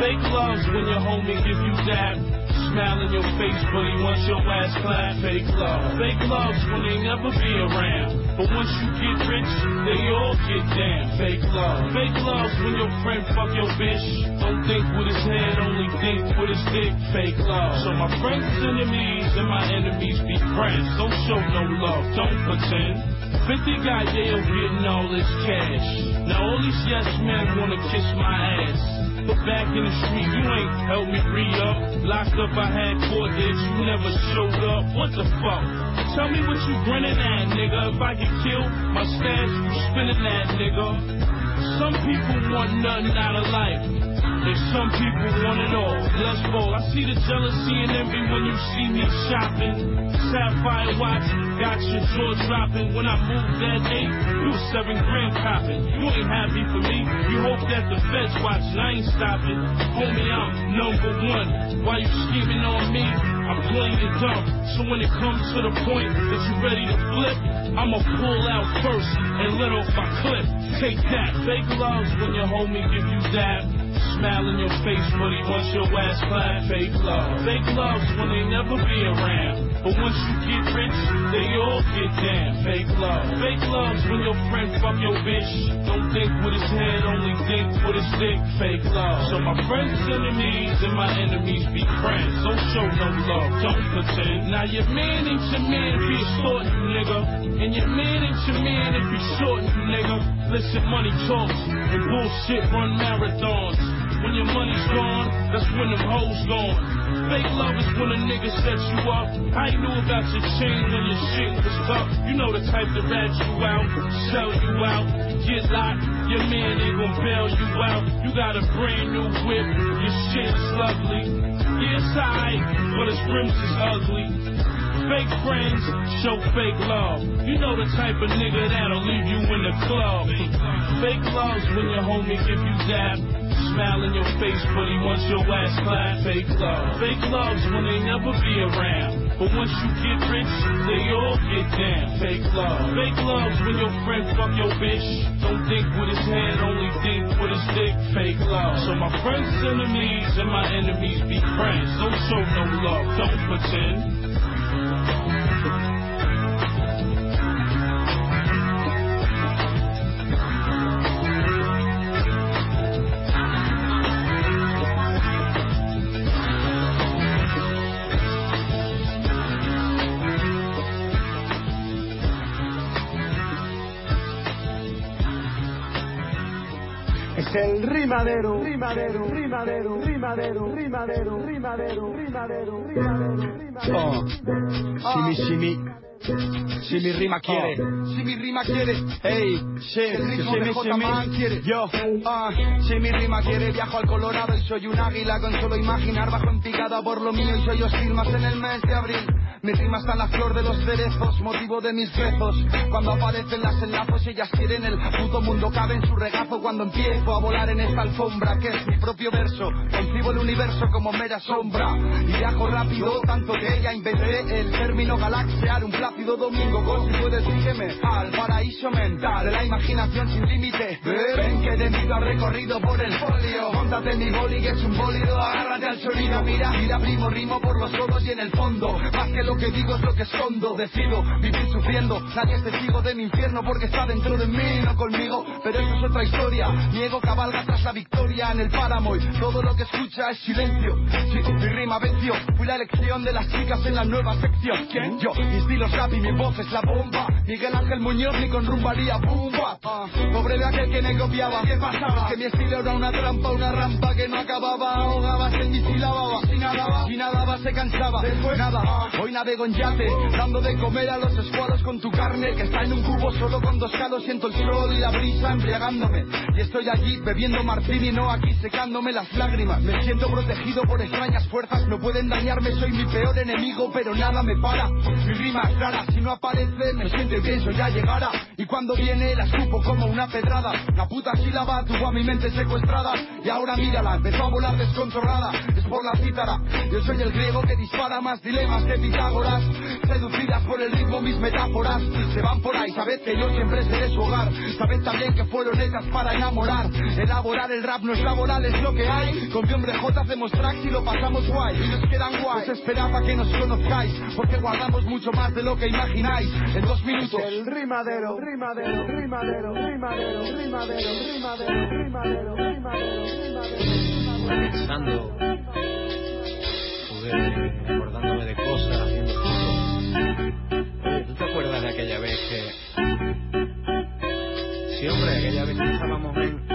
Fake love's when your homie give you that smile in your face, but he wants your ass clap. Fake love's when they never be around, but once you get rich, they all get down. Fake love's when your friend fuck your bitch, don't think with his head, only think with his dick. Fake love. So my friends' enemies and my enemies be friends. Don't show no love, don't pretend. 50 got Yale getting all this cash. Now all these yes men wanna kiss my ass, but back in the street you ain't helped me re-up. Locked up I had court dates, you never showed up. What the fuck? Tell me what you grinning at, nigga. If I get killed, my stash you spinning that, nigga. Some people want nothing out of life, and some people want it all. Let's go. I see the jealousy and envy when you see me shopping. Sapphire watch, got your jaw dropping. When I moved that 8, you was 7 grand copping. You ain't happy for me, you hope that the feds watching. I ain't stopping. Homie, I'm number one. Why you scheming on me? I'm playing it dumb. So when it comes to the point that you ready to flip, I'ma pull out first and let off my clip. Take that. Fake love's when your homie give you that smile in your face, but he wants your ass clap. Fake love's when they never be around, but once you get rich, they all get down. Fake love's when your friend fuck your bitch, don't think with his head, only think with his dick. Fake love. So my friends' enemies and my enemies be friends. Don't show no love, don't pretend. Now your man ain't your man if he's short, nigga, and your man ain't your man if he's short, nigga. Listen, money talks and bullshit run marathons. When your money's gone, that's when them hoes gone. Fake love is when a nigga sets you up. I ain't knew about your chain when your shit was tough. You know the type to rat you out, sell you out, get locked. Your man ain't gon' bail you out. You got a brand new whip, your shit is lovely. Yeah, it's alright, but his rims is ugly. Fake friends show fake love. You know the type of nigga that'll leave you in the club. Fake love's when your homie give you that smile in your face, but he wants your ass clap. Fake love's when they never be around, but once you get rich, they all get down. Fake love's when your friend fuck your bitch, don't think with his head, only think with his dick. Fake love. So my friends' enemies and my enemies be friends. Don't show no love, don't pretend. Es el rimadero. Si mi rima quiere, hey, shit, el ritmo de J-Man quiere, yo, si mi rima quiere, viajo al Colorado y soy un águila con solo imaginar, bajo en picada por lo mío y soy hostil más en el mes de abril. Mi rima está en la flor de los cerezos, motivo de mis rezos. Cuando aparecen las enlazos, ellas quieren el puto mundo cabe en su regazo. Cuando empiezo a volar en esta alfombra, que es mi propio verso, concibo el universo como mera sombra. Y viajo rápido, tanto que ya inventé el término galaxiar. Un plácido domingo, con si puedes sígueme al paraíso mental de la imaginación sin límite. Ven que de mí lo recorrido por el folio. Móntate en mi boli que es un bólido, agárrate al sonido. Mira, primo, rimo por los codos y en el fondo. Más que lo que digo es lo que escondo. Decido vivir sufriendo, nadie es testigo de mi infierno porque está dentro de mí, no conmigo. Pero eso es otra historia, mi ego cabalga tras la victoria en el páramo y todo lo que escucha es silencio. Sí, mi rima venció, fui la elección de las chicas en la nueva sección. ¿Quién? Yo, mi estilo es rap y mi voz es la bomba. Miguel Ángel Muñoz ni con rumbaría, boom, bap. Pobre de aquel que me copiaba, ¿qué pasaba? Que mi estilo era una trampa, una rampa que no acababa. Ahogabas en mi sílaba, si nadaba se cansaba. Después nada, hoy navego en yate, dando de comer a los escualos con tu carne, que está en un cubo solo con 2 calos. Siento el sol y la brisa embriagándome, y estoy allí bebiendo martini, no aquí secándome las lágrimas. Me siento protegido por extrañas fuerzas, no pueden dañarme, soy mi peor enemigo, pero nada me para. Mi rima es rara, si no aparece me siento y pienso ya llegará. Y cuando viene la escupo como una pedrada. La puta sílaba tuvo a mi mente secuestrada, y ahora mírala, empezó a volar descontrolada. Es por la cita cara. Yo soy el griego que dispara más dilemas que Pitágoras. Seducidas por el ritmo mis metáforas se van por ahí, sabed que yo siempre seré su hogar. Sabed también que fueron hechas para enamorar. Elaborar el rap no es laboral, es lo que hay. Con mi hombre J hacemos tracks y lo pasamos guay. Y nos quedan guay, os esperaba que nos conozcáis, porque guardamos mucho más de lo que imagináis. En 2 minutos el rimadero, rimadero, rimadero, rimadero, rimadero, rimadero, rimadero, rimadero, rimadero. Pensando, acordándome de cosas, haciendo fotos. Oye, ¿tú te acuerdas de aquella vez que... Sí, hombre, aquella vez que estábamos en...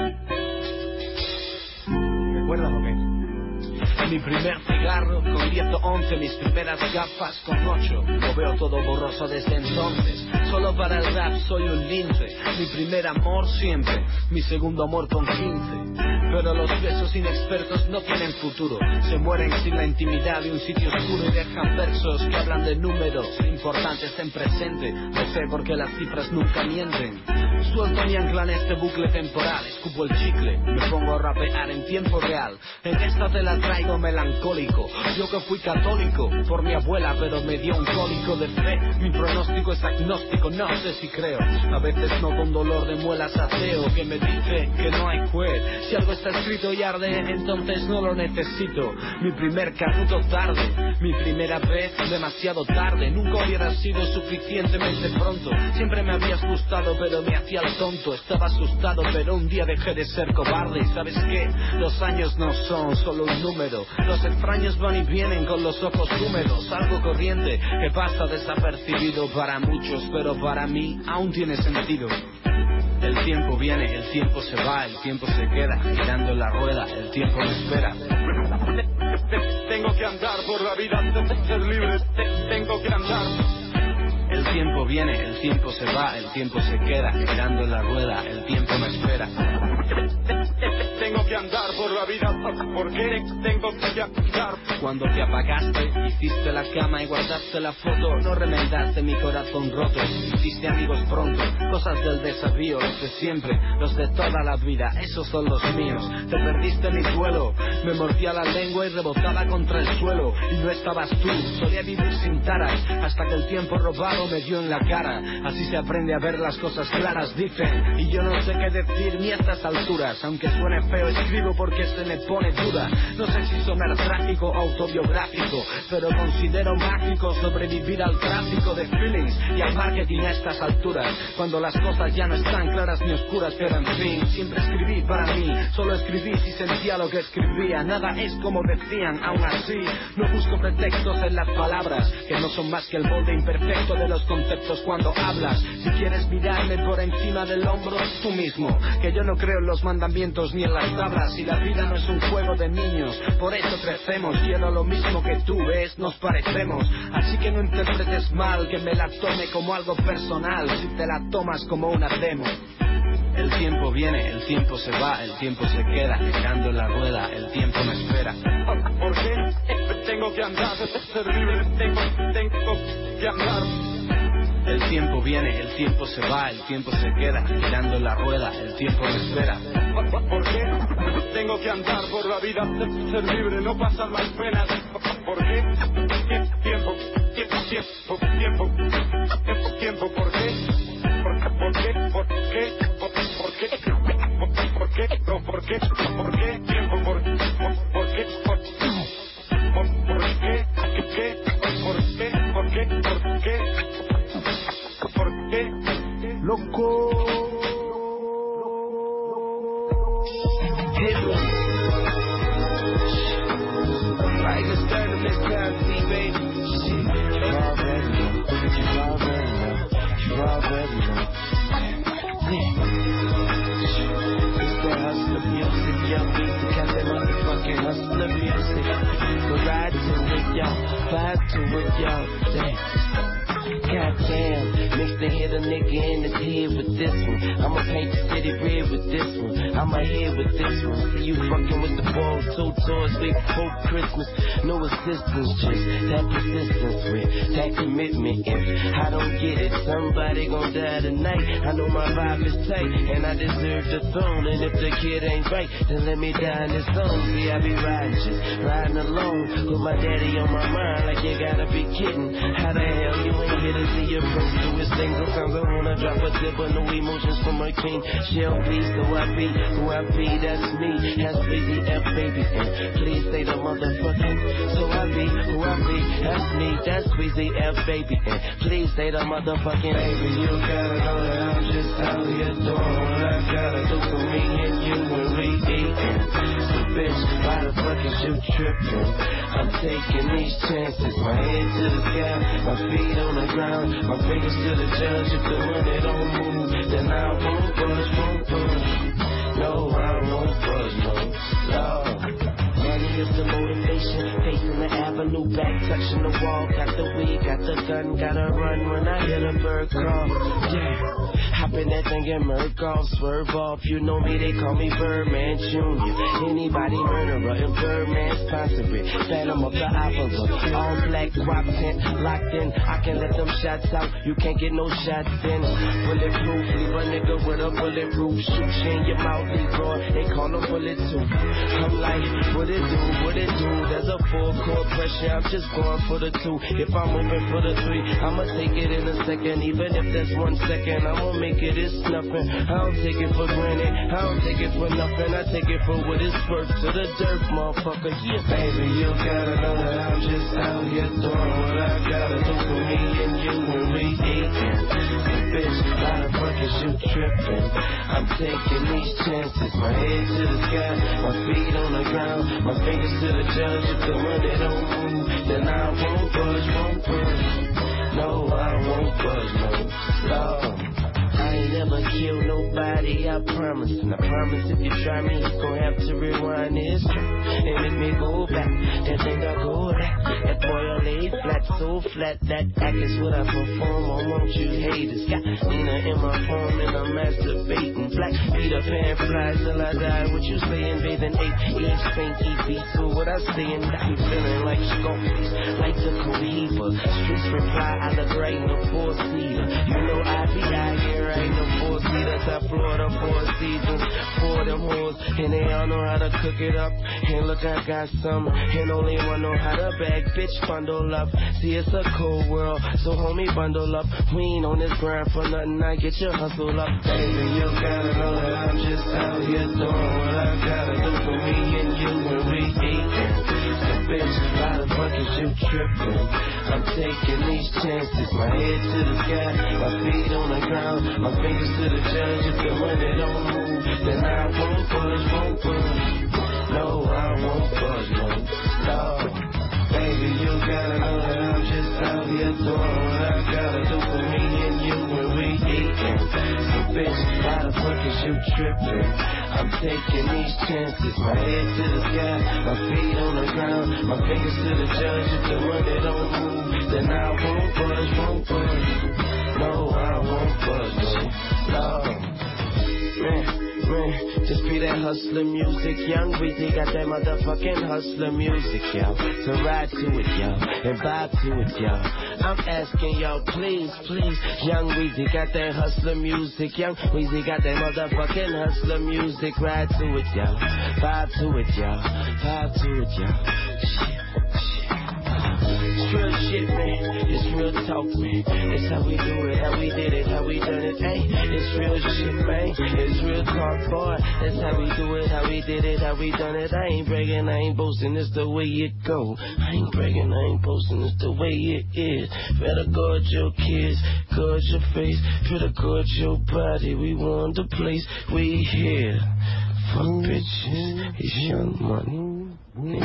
¿Te acuerdas o qué? Mi primer cigarro con 10 o 11, mis primeras gafas con 8. Lo veo todo borroso desde entonces. Solo para el rap soy un lince. Mi primer amor siempre, mi segundo amor con 15. Pero los besos inexpertos no tienen futuro. Se mueren sin la intimidad de un sitio oscuro y dejan versos que hablan de números importantes en presente. Lo sé porque las cifras nunca mienten. Suelto mi ancla en este bucle temporal, escupo el chicle, me pongo a rapear en tiempo real. En esta te la traigo melancólico. Yo que fui católico por mi abuela, pero me dio un cólico de fe. Mi pronóstico es agnóstico, no sé si creo. A veces no con dolor de muelas ateo, que me dice que no hay juez. Si algo está escrito y arde, entonces no lo necesito. Mi primer canuto tarde, mi primera vez demasiado tarde. Nunca hubiera sido suficientemente pronto. Siempre me habías gustado, pero me hacía el tonto. Estaba asustado, pero un día dejé de ser cobarde. Y ¿sabes qué? Los años no son solo un número. Los extraños van y vienen con los ojos húmedos. Algo corriente que pasa desapercibido para muchos, pero para mí aún tiene sentido. El tiempo viene, el tiempo se va, el tiempo se queda girando en la rueda, el tiempo me espera. Tengo que andar por la vida, ser libre, tengo que andar. El tiempo viene, el tiempo se va, el tiempo se queda girando en la rueda, el tiempo me espera. Tengo que andar por la vida, porque tengo que andar. Cuando te apagaste, hiciste la cama y guardaste la foto. No remendaste mi corazón roto, hiciste amigos pronto. Cosas del desafío, los de siempre, los de toda la vida, esos son los míos. Te perdiste mi duelo, me mordía la lengua y rebotaba contra el suelo. Y no estabas tú, solía vivir sin taras, hasta que el tiempo robado me dio en la cara. Así se aprende a ver las cosas claras, dicen. Y yo no sé qué decir ni a estas alturas. Aunque suene feo, escribo porque se me pone duda. No sé si sonar trágico o autobiográfico, pero considero mágico sobrevivir al tráfico de feelings y al marketing a estas alturas, cuando las cosas ya no están claras ni oscuras. Pero en fin, siempre escribí para mí, solo escribí si sentía lo que escribía. Nada es como decían, aún así no busco pretextos en las palabras, que no son más que el molde imperfecto de los conceptos cuando hablas. Si quieres mirarme por encima del hombro, tú mismo, que yo no creo en los mandamientos ni en las tablas. Y la vida no es un juego de niños, por eso crecemos. Quiero lo mismo que tú, ves, nos parecemos. Así que no interpretes mal que me la tome como algo personal, si te la tomas como una demo. El tiempo viene, el tiempo se va, el tiempo se queda girando en la rueda, el tiempo me espera. ¿Por qué? Tengo que andar, ser libre, tengo que andar. El tiempo viene, el tiempo se va, el tiempo se queda girando en la rueda, el tiempo me espera. ¿Por qué? Tengo que andar por la vida, ser libre, no pasar más penas. ¿Por qué? Tiempo, ¿por qué? ¿Por qué? ¿Por qué? ¿Por qué? ¿Por qué? ¿Por qué? ¿Por qué? Tiempo, ¿por qué? ¿Por qué? ¿Por qué? ¿Por qué? ¿Por qué? ¿Por qué? ¿Por qué? Loco. Like a start of this fantasy, baby. It's that hustler music, young beats to catch that motherfucking hustler music. Go ride to it, y'all, vibe to it, y'all. Damn. Goddamn, mix to hit a nigga in his head with this one. I'ma paint the city red with this one. I'ma hit with this one. See you fucking with the ball 2 tours way before Christmas. No assistance, just that persistence with that commitment. If I don't get it, somebody gon' die tonight. I know my vibe is tight, and I deserve the throne. And if the kid ain't right, then let me die in this zone. See, I be riding, just riding alone, with my daddy on my mind, like you gotta be kidding. How the hell you ain't here to see your bro do his thing? Sometimes I wanna drop a tip, but no emotions from my king. Shell be, so I be who I be, that's me. That's Weezy F, baby, and please say the motherfucking. So I be who I be, that's me. That's Weezy F, baby, and please say the motherfucking. Baby, you gotta know that I'm just out here doing what I gotta do for me and you when we eat. So bitch, why the fuck is you tripping? I'm taking these chances, my head to the sky, my feet on the ground, my fingers to the judge. If the money don't move, then I won't budge, won't budge. No, I won't budge, no, Lord. Money is the motivation, facing the avenue, back touching the wall. Got the weed, got the gun, gotta run when I hear the bird call. Yeah, hop in that thing and murk off, swerve off. You know me, they call me Birdman Jr. Anybody murderer and Birdman sponsor it. Phantom of the opera, all black, rock tent, locked in. I can let them shots out, you can't get no shots in. Bulletproof, leave a nigga with a bullet roof. Shoot you in your mouth, Leroy, they call them bullet too. I'm like, what it do, what it do? There's a full court pressure, I'm just going for the 2. If I'm open for the 3, I'ma take it in a second. Even if that's 1 second, I'ma make it, it's nothing. I don't take it for granted, I don't take it for nothing. I take it for what it's worth to the dirt, motherfucker. Yeah, baby, you gotta know that I'm just out here doing what I gotta do for me and you when we eat. So bitch, why the fuck is you tripping? I'm taking these chances, my head to the sky, my feet on the ground, my fingers to the judge. If the money don't move, then I won't budge, won't budge. No, I won't budge, no, Lord. I ain't never killed nobody, I promise. And I promise if you try me, you gon' have to rewind this track and make me go back. That thing I go back. That boy I laid flat, so flat. That act is what I perform. I want you haters. Got Nina in my phone and I'm masturbating. Black Peter Pan flies till I die. What you saying, bathing 8 Eve Saint EV2? What I saying, got me feeling like Scarface, like the Cohiba. Streets reply, I look right in the 4-seater. You know I be out here, I ain't no 4-seater. Top Florida, 4 seasons, 4 them hoes, and they all know how to cook it up. And look, I got some, and only one know how to bag. Bitch, bundle up. See, it's a cold world, so homie, bundle up. We ain't on this grind for nothing. I get your hustle up, baby. You gotta know that I'm just out here doing what I gotta do for me and you when we eat. So bitch, why the fuck is you tripping? I'm taking these chances, my head to the sky, my feet on the ground, my fingers to the judge. If the money don't move, then I won't budge, won't budge. No, I won't budge, no, Lord. Baby, you gotta know that I'm just out here doing what I gotta do for me and you when we eatin'. So bitch, why the fuck is you tripping? I'm taking these chances, my head to the sky, my feet on the ground, my fingers to the judge. If the money don't move, then I won't budge, won't budge. No, I won't budge, no, Lord. Man, just be that hustler music. Young Weezy got that motherfucking hustler music, y'all. So ride to it, y'all, and vibe to it, y'all. I'm asking y'all, please, please. Young Weezy got that hustler music. Young Weezy got that motherfucking hustler music. Ride to it, y'all. Vibe to it, y'all. Vibe to it, y'all. It's real shit, man. It's real talk, man. It's how we do it, how we did it, how we done it, hey. It's real shit, man. It's real talk, boy. That's how we do it, how we did it, how we done it. I ain't bragging, I ain't boasting, it's the way it go. I ain't bragging, I ain't boasting, it's the way it is. Better guard your kids, guard your face. Better guard your body. We want the place, we here. Fuck bitches, it's Young Money.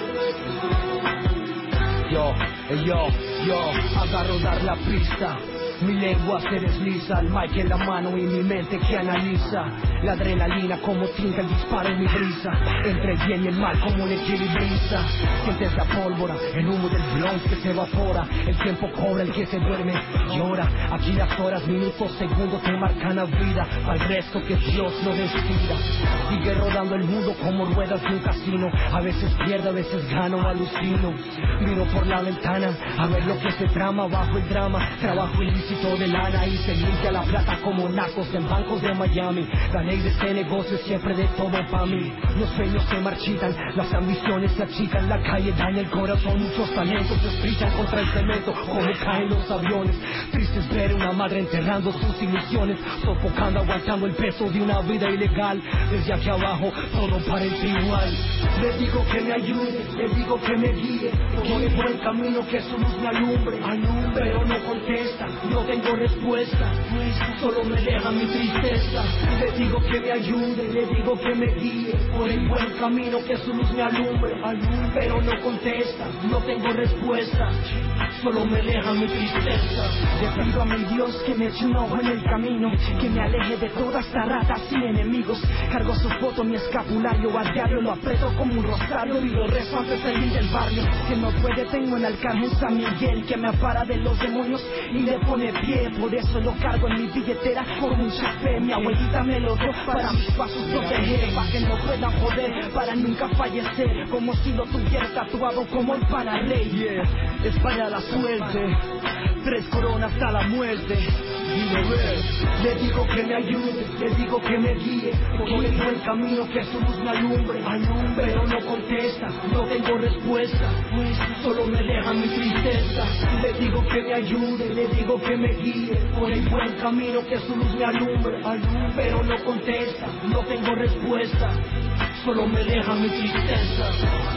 Yo, agarro dar la pista. Mi lengua se desliza, el mic en la mano y mi mente que analiza. La adrenalina como tinta, el disparo en mi brisa. Entre el bien y el mal como un equilibrista. Sientes la pólvora, el humo del blunt que se evapora. El tiempo cobra, el que se duerme llora. Aquí las horas, minutos, segundos te marcan la vida. Al resto que Dios lo decida. Sigue rodando el mundo como ruedas de un casino. A veces pierdo, a veces gano, alucino. Miro por la ventana a ver lo que se trama bajo el drama. Trabajo ilícito de lana y se limpia la plata como nacos en bancos de Miami. La ley de este negocio es siempre de todo pa' mí. Los sueños se marchitan, las ambiciones se achican. La calle daña el corazón, muchos talentos se estrichan contra el cemento como caen los aviones. Triste es ver una madre enterrando sus ilusiones, sofocando, aguantando el peso de una vida ilegal. Desde aquí abajo todo parece igual. Le digo que me ayude, le digo que me guíe por el buen camino, que su luz me alumbre. Pero no contesta, no tengo respuesta, solo me deja mi tristeza. Le digo que me ayude, le digo que me guíe por el buen camino, que su luz me alumbre. Pero no contesta, no tengo respuesta, solo me deja mi tristeza. Le pido a mi Dios que me eche un ojo en el camino, que me aleje de todas estas ratas sin enemigos. Cargo su foto en mi escapulario, a diario lo aprieto como un rosario y lo rezo antes de salir del barrio. Que no puede, tengo en Arcángel San Miguel, que me apara de los demonios y le pone pie. Por eso lo cargo en mi billetera con mucha fe. Mi abuelita me lo dio para mis pasos proteger, para que no puedan joder, para nunca fallecer, como si lo tuviera tatuado como el Panarrey. Yeah, es para la suerte, 3 coronas hasta la muerte. Le digo que me ayude, le digo que me guíe por el buen camino, que su luz me alumbre. Pero no contesta, no tengo respuesta, solo me deja mi tristeza. Le digo que me ayude, le digo que me guíe por el buen camino, que su luz me alumbre. Pero no contesta, no tengo respuesta, solo me deja mi tristeza.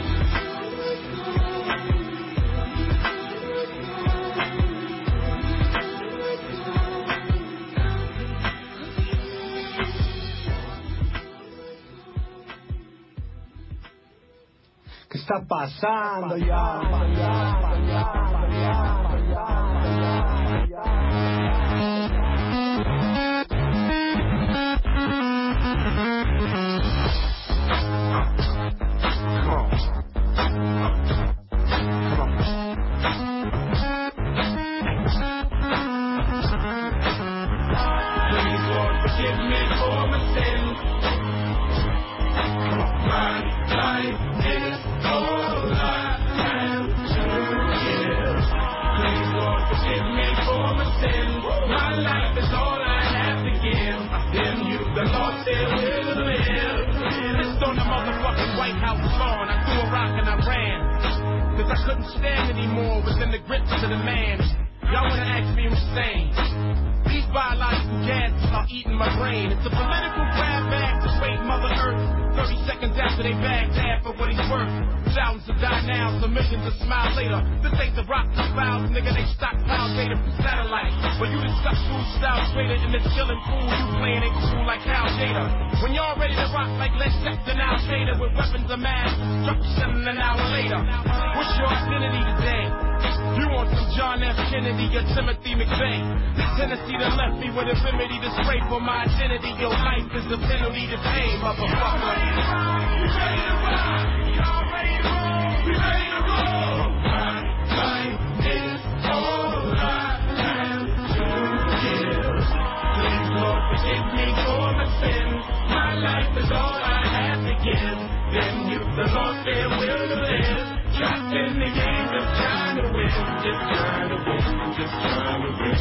¿Qué está pasando ya? I couldn't stand anymore within the grips of the man. Y'all wanna ask me who's sane? These biological gases are eating my brain. It's a political grab bag to wait Mother Earth. 30 seconds after they bagged half of what he's worth. Thousands will die now, so millions will smile later. This ain't the rock files, nigga, they stockpile data from satellite. But you discuss food style trader in this chillin' pool, you playing it cool like Al Jada. When y'all ready to rock like Led Zeppelin, Al Jada with weapons of mass destruction an hour later. What's your identity today? You want some John F. Kennedy or Timothy McVeigh? This Tennessee that left me with a remedy to scrape for my identity. Your life is the penalty to pay, motherfucker. We ready to rock. Y'all ready to roll? We ready to roll. My life is all I have to give. Please, Lord, forgive me for my sins. My life is all I have to give. Then you, the Lord, their will to live. Trapped in the game of trying to win. Just trying to win. Just trying to win.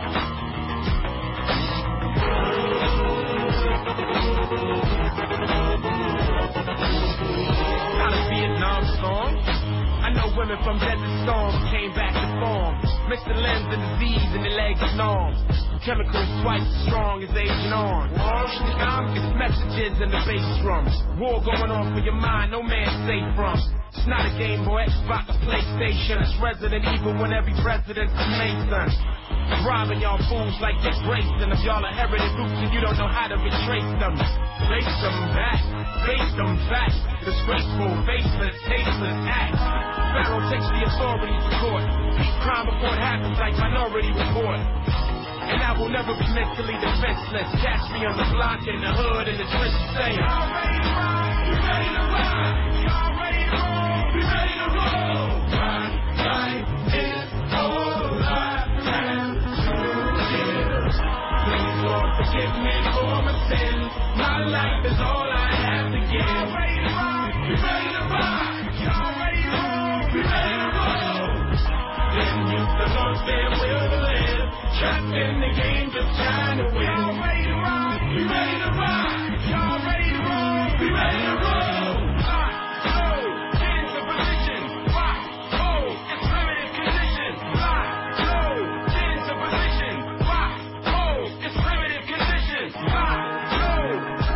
Not a Vietnam song. I know women from Desert Storm came back to form. Mixed the lens and disease and the legs and arms. Chemicals twice as strong as Agent Orange. It's messages in the bass drums. War going on for your mind, no man's safe from. It's not a Game Boy, Xbox, or PlayStation. It's Resident Evil when every president's a Mason. Robbing y'all fools like Dick Grayson. If y'all inherited roots and you don't know how to retrace them, face them back, face them back. Disgraceful, faceless, tasteless acts. Pharaoh takes the authority to court. Crime before it happens like Minority Report. and I will never be mentally defenseless. Catch me on the block, in the hood, in the trenches, saying, y'all ready to ride? We ready to ride. Y'all ready to roll? We ready to roll. My life is all I have to give. Please, Lord, forgive me for my sins. My life is all I have to give. Y'all ready to ride? We ready to ride. Y'all ready to roll? We ready to roll. Then you the Lord's their will to live. Trapped in the game, just trying to win. Y'all ready to ride? We ready to ride. Y'all ready to roll? We ready to roll. Hot, low, get into position. Rock, hold, it's primitive condition. Hot, low, get into position. Rock, hold, it's primitive condition. Hot, low.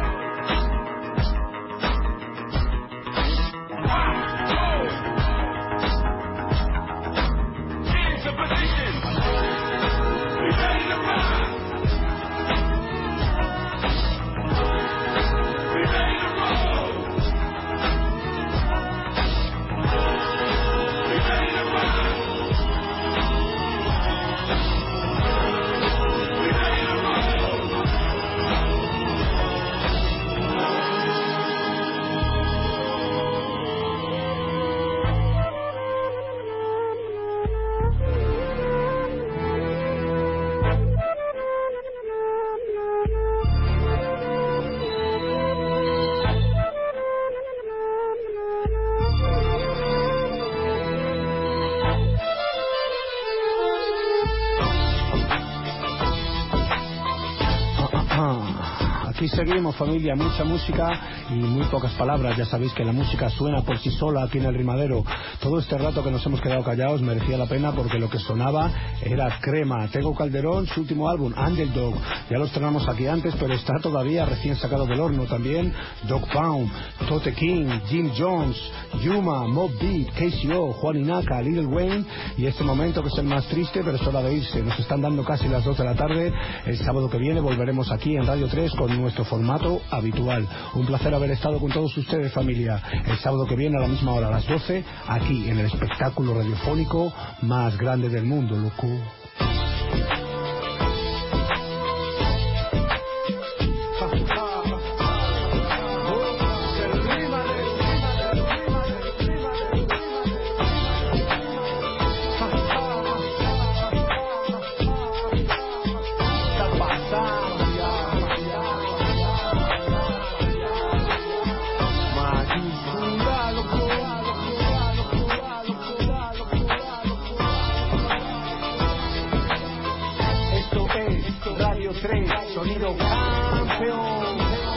Rock, hold. Get into position. We ready to ride. We ready to roll. We ready to ride. We ready to roll. Aquí seguimos, familia, mucha música y muy pocas palabras. Ya sabéis que la música suena por sí sola aquí en el Rimadero. Todo este rato que nos hemos quedado callados merecía la pena porque lo que sonaba era crema. Tego Calderón, su último álbum, Underdog, ya lo estrenamos aquí antes, pero está todavía recién sacado del horno también. Dog Pound, Tote King, Jim Jones, Yuma, Mobb Deep, KCO, Juan Inaka, Lil Wayne y este momento que es el más triste, pero es hora de irse. Nos están dando casi las 2 de la tarde. El sábado que viene volveremos aquí en Radio 3 con nuestro formato habitual. Un placer haber estado con todos ustedes, familia. El sábado que viene a la misma hora, a las 12, aquí en el espectáculo radiofónico más grande del mundo, loco. Sonido campeón.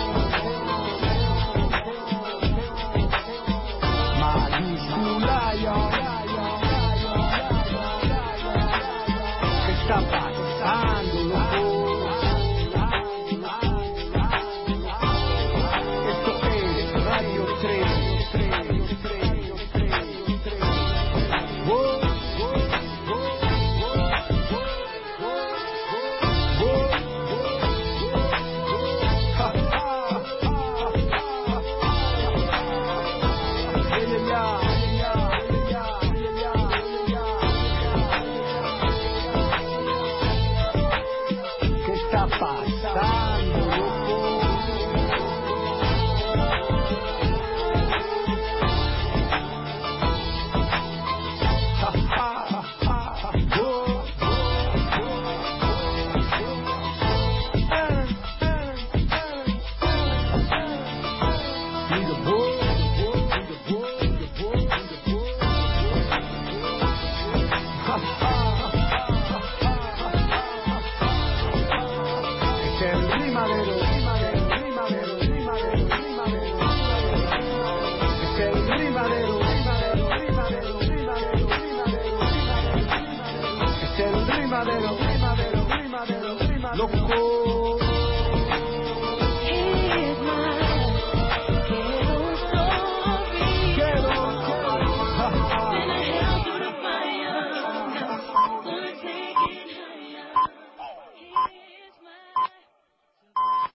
Mayúscula, ¿qué está pasando, loco? Esto es Radio 3. Loco.